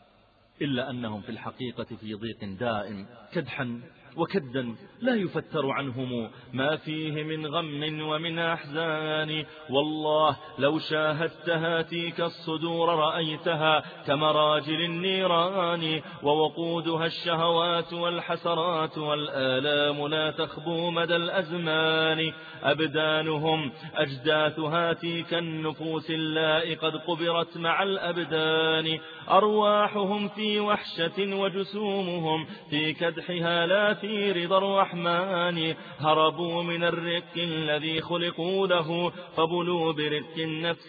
إلا أنهم في الحقيقة في ضيق دائم، كدحا وكدا لا يفتر عنهم ما فيه من غم ومن أحزان. والله لو شاهدت هاتيك الصدور رأيتها كمراجل النيران، ووقودها الشهوات والحسرات والآلام لا تخبو مدى الأزمان. أبدانهم أجداث هاتيك النفوس اللائي قد قبرت مع الأبدان. أرواحهم في وحشة وجسومهم في كدحها لا في رضا الرحمن. هربوا من الرق الذي خلقوا له فبلوا برق النفس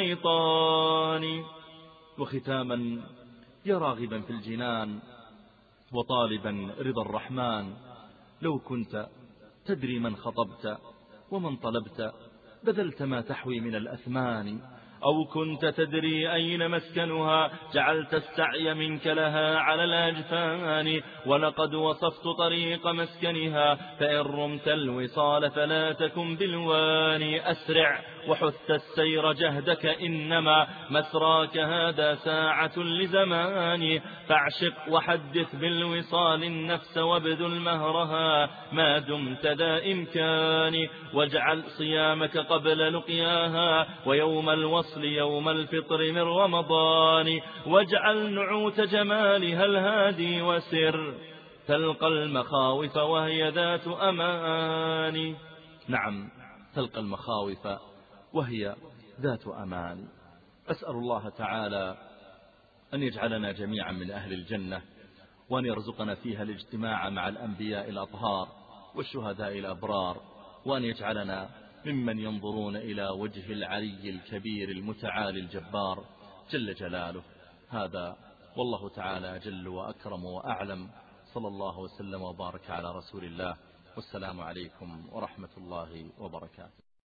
والشيطان. وختاما يا راغبا في الجنان وطالبا رضا الرحمن، لو كنت تدري من خطبت ومن طلبت بذلت ما تحوي من الأثمان. أو كنت تدري أين مسكنها جعلت السعي منك لها على الأجفان. ولقد وصفت طريق مسكنها فإن رمت الوصال فلا تكن بالوان. أسرع وحث السير جهدك إنما مسراك هذا ساعة لزمان. فاعشق وحدث بالوصال النفس وابذل مهرها ما دمت ذا إمكان. واجعل صيامك قبل لقياها ويوم الوصل يوم الفطر من رمضان. واجعل نعوت جمالها الهادي وسر تلقى المخاوف وهي ذات أمان. نعم تلقى المخاوف وهي ذات أمان. أسأل الله تعالى أن يجعلنا جميعا من أهل الجنة، وأن يرزقنا فيها الاجتماع مع الأنبياء الأطهار والشهداء الأبرار، وأن يجعلنا ممن ينظرون إلى وجه العلي الكبير المتعالي الجبار جل جلاله. هذا والله تعالى جل وأكرم وأعلم. صلى الله وسلم وبارك على رسول الله، والسلام عليكم ورحمة الله وبركاته.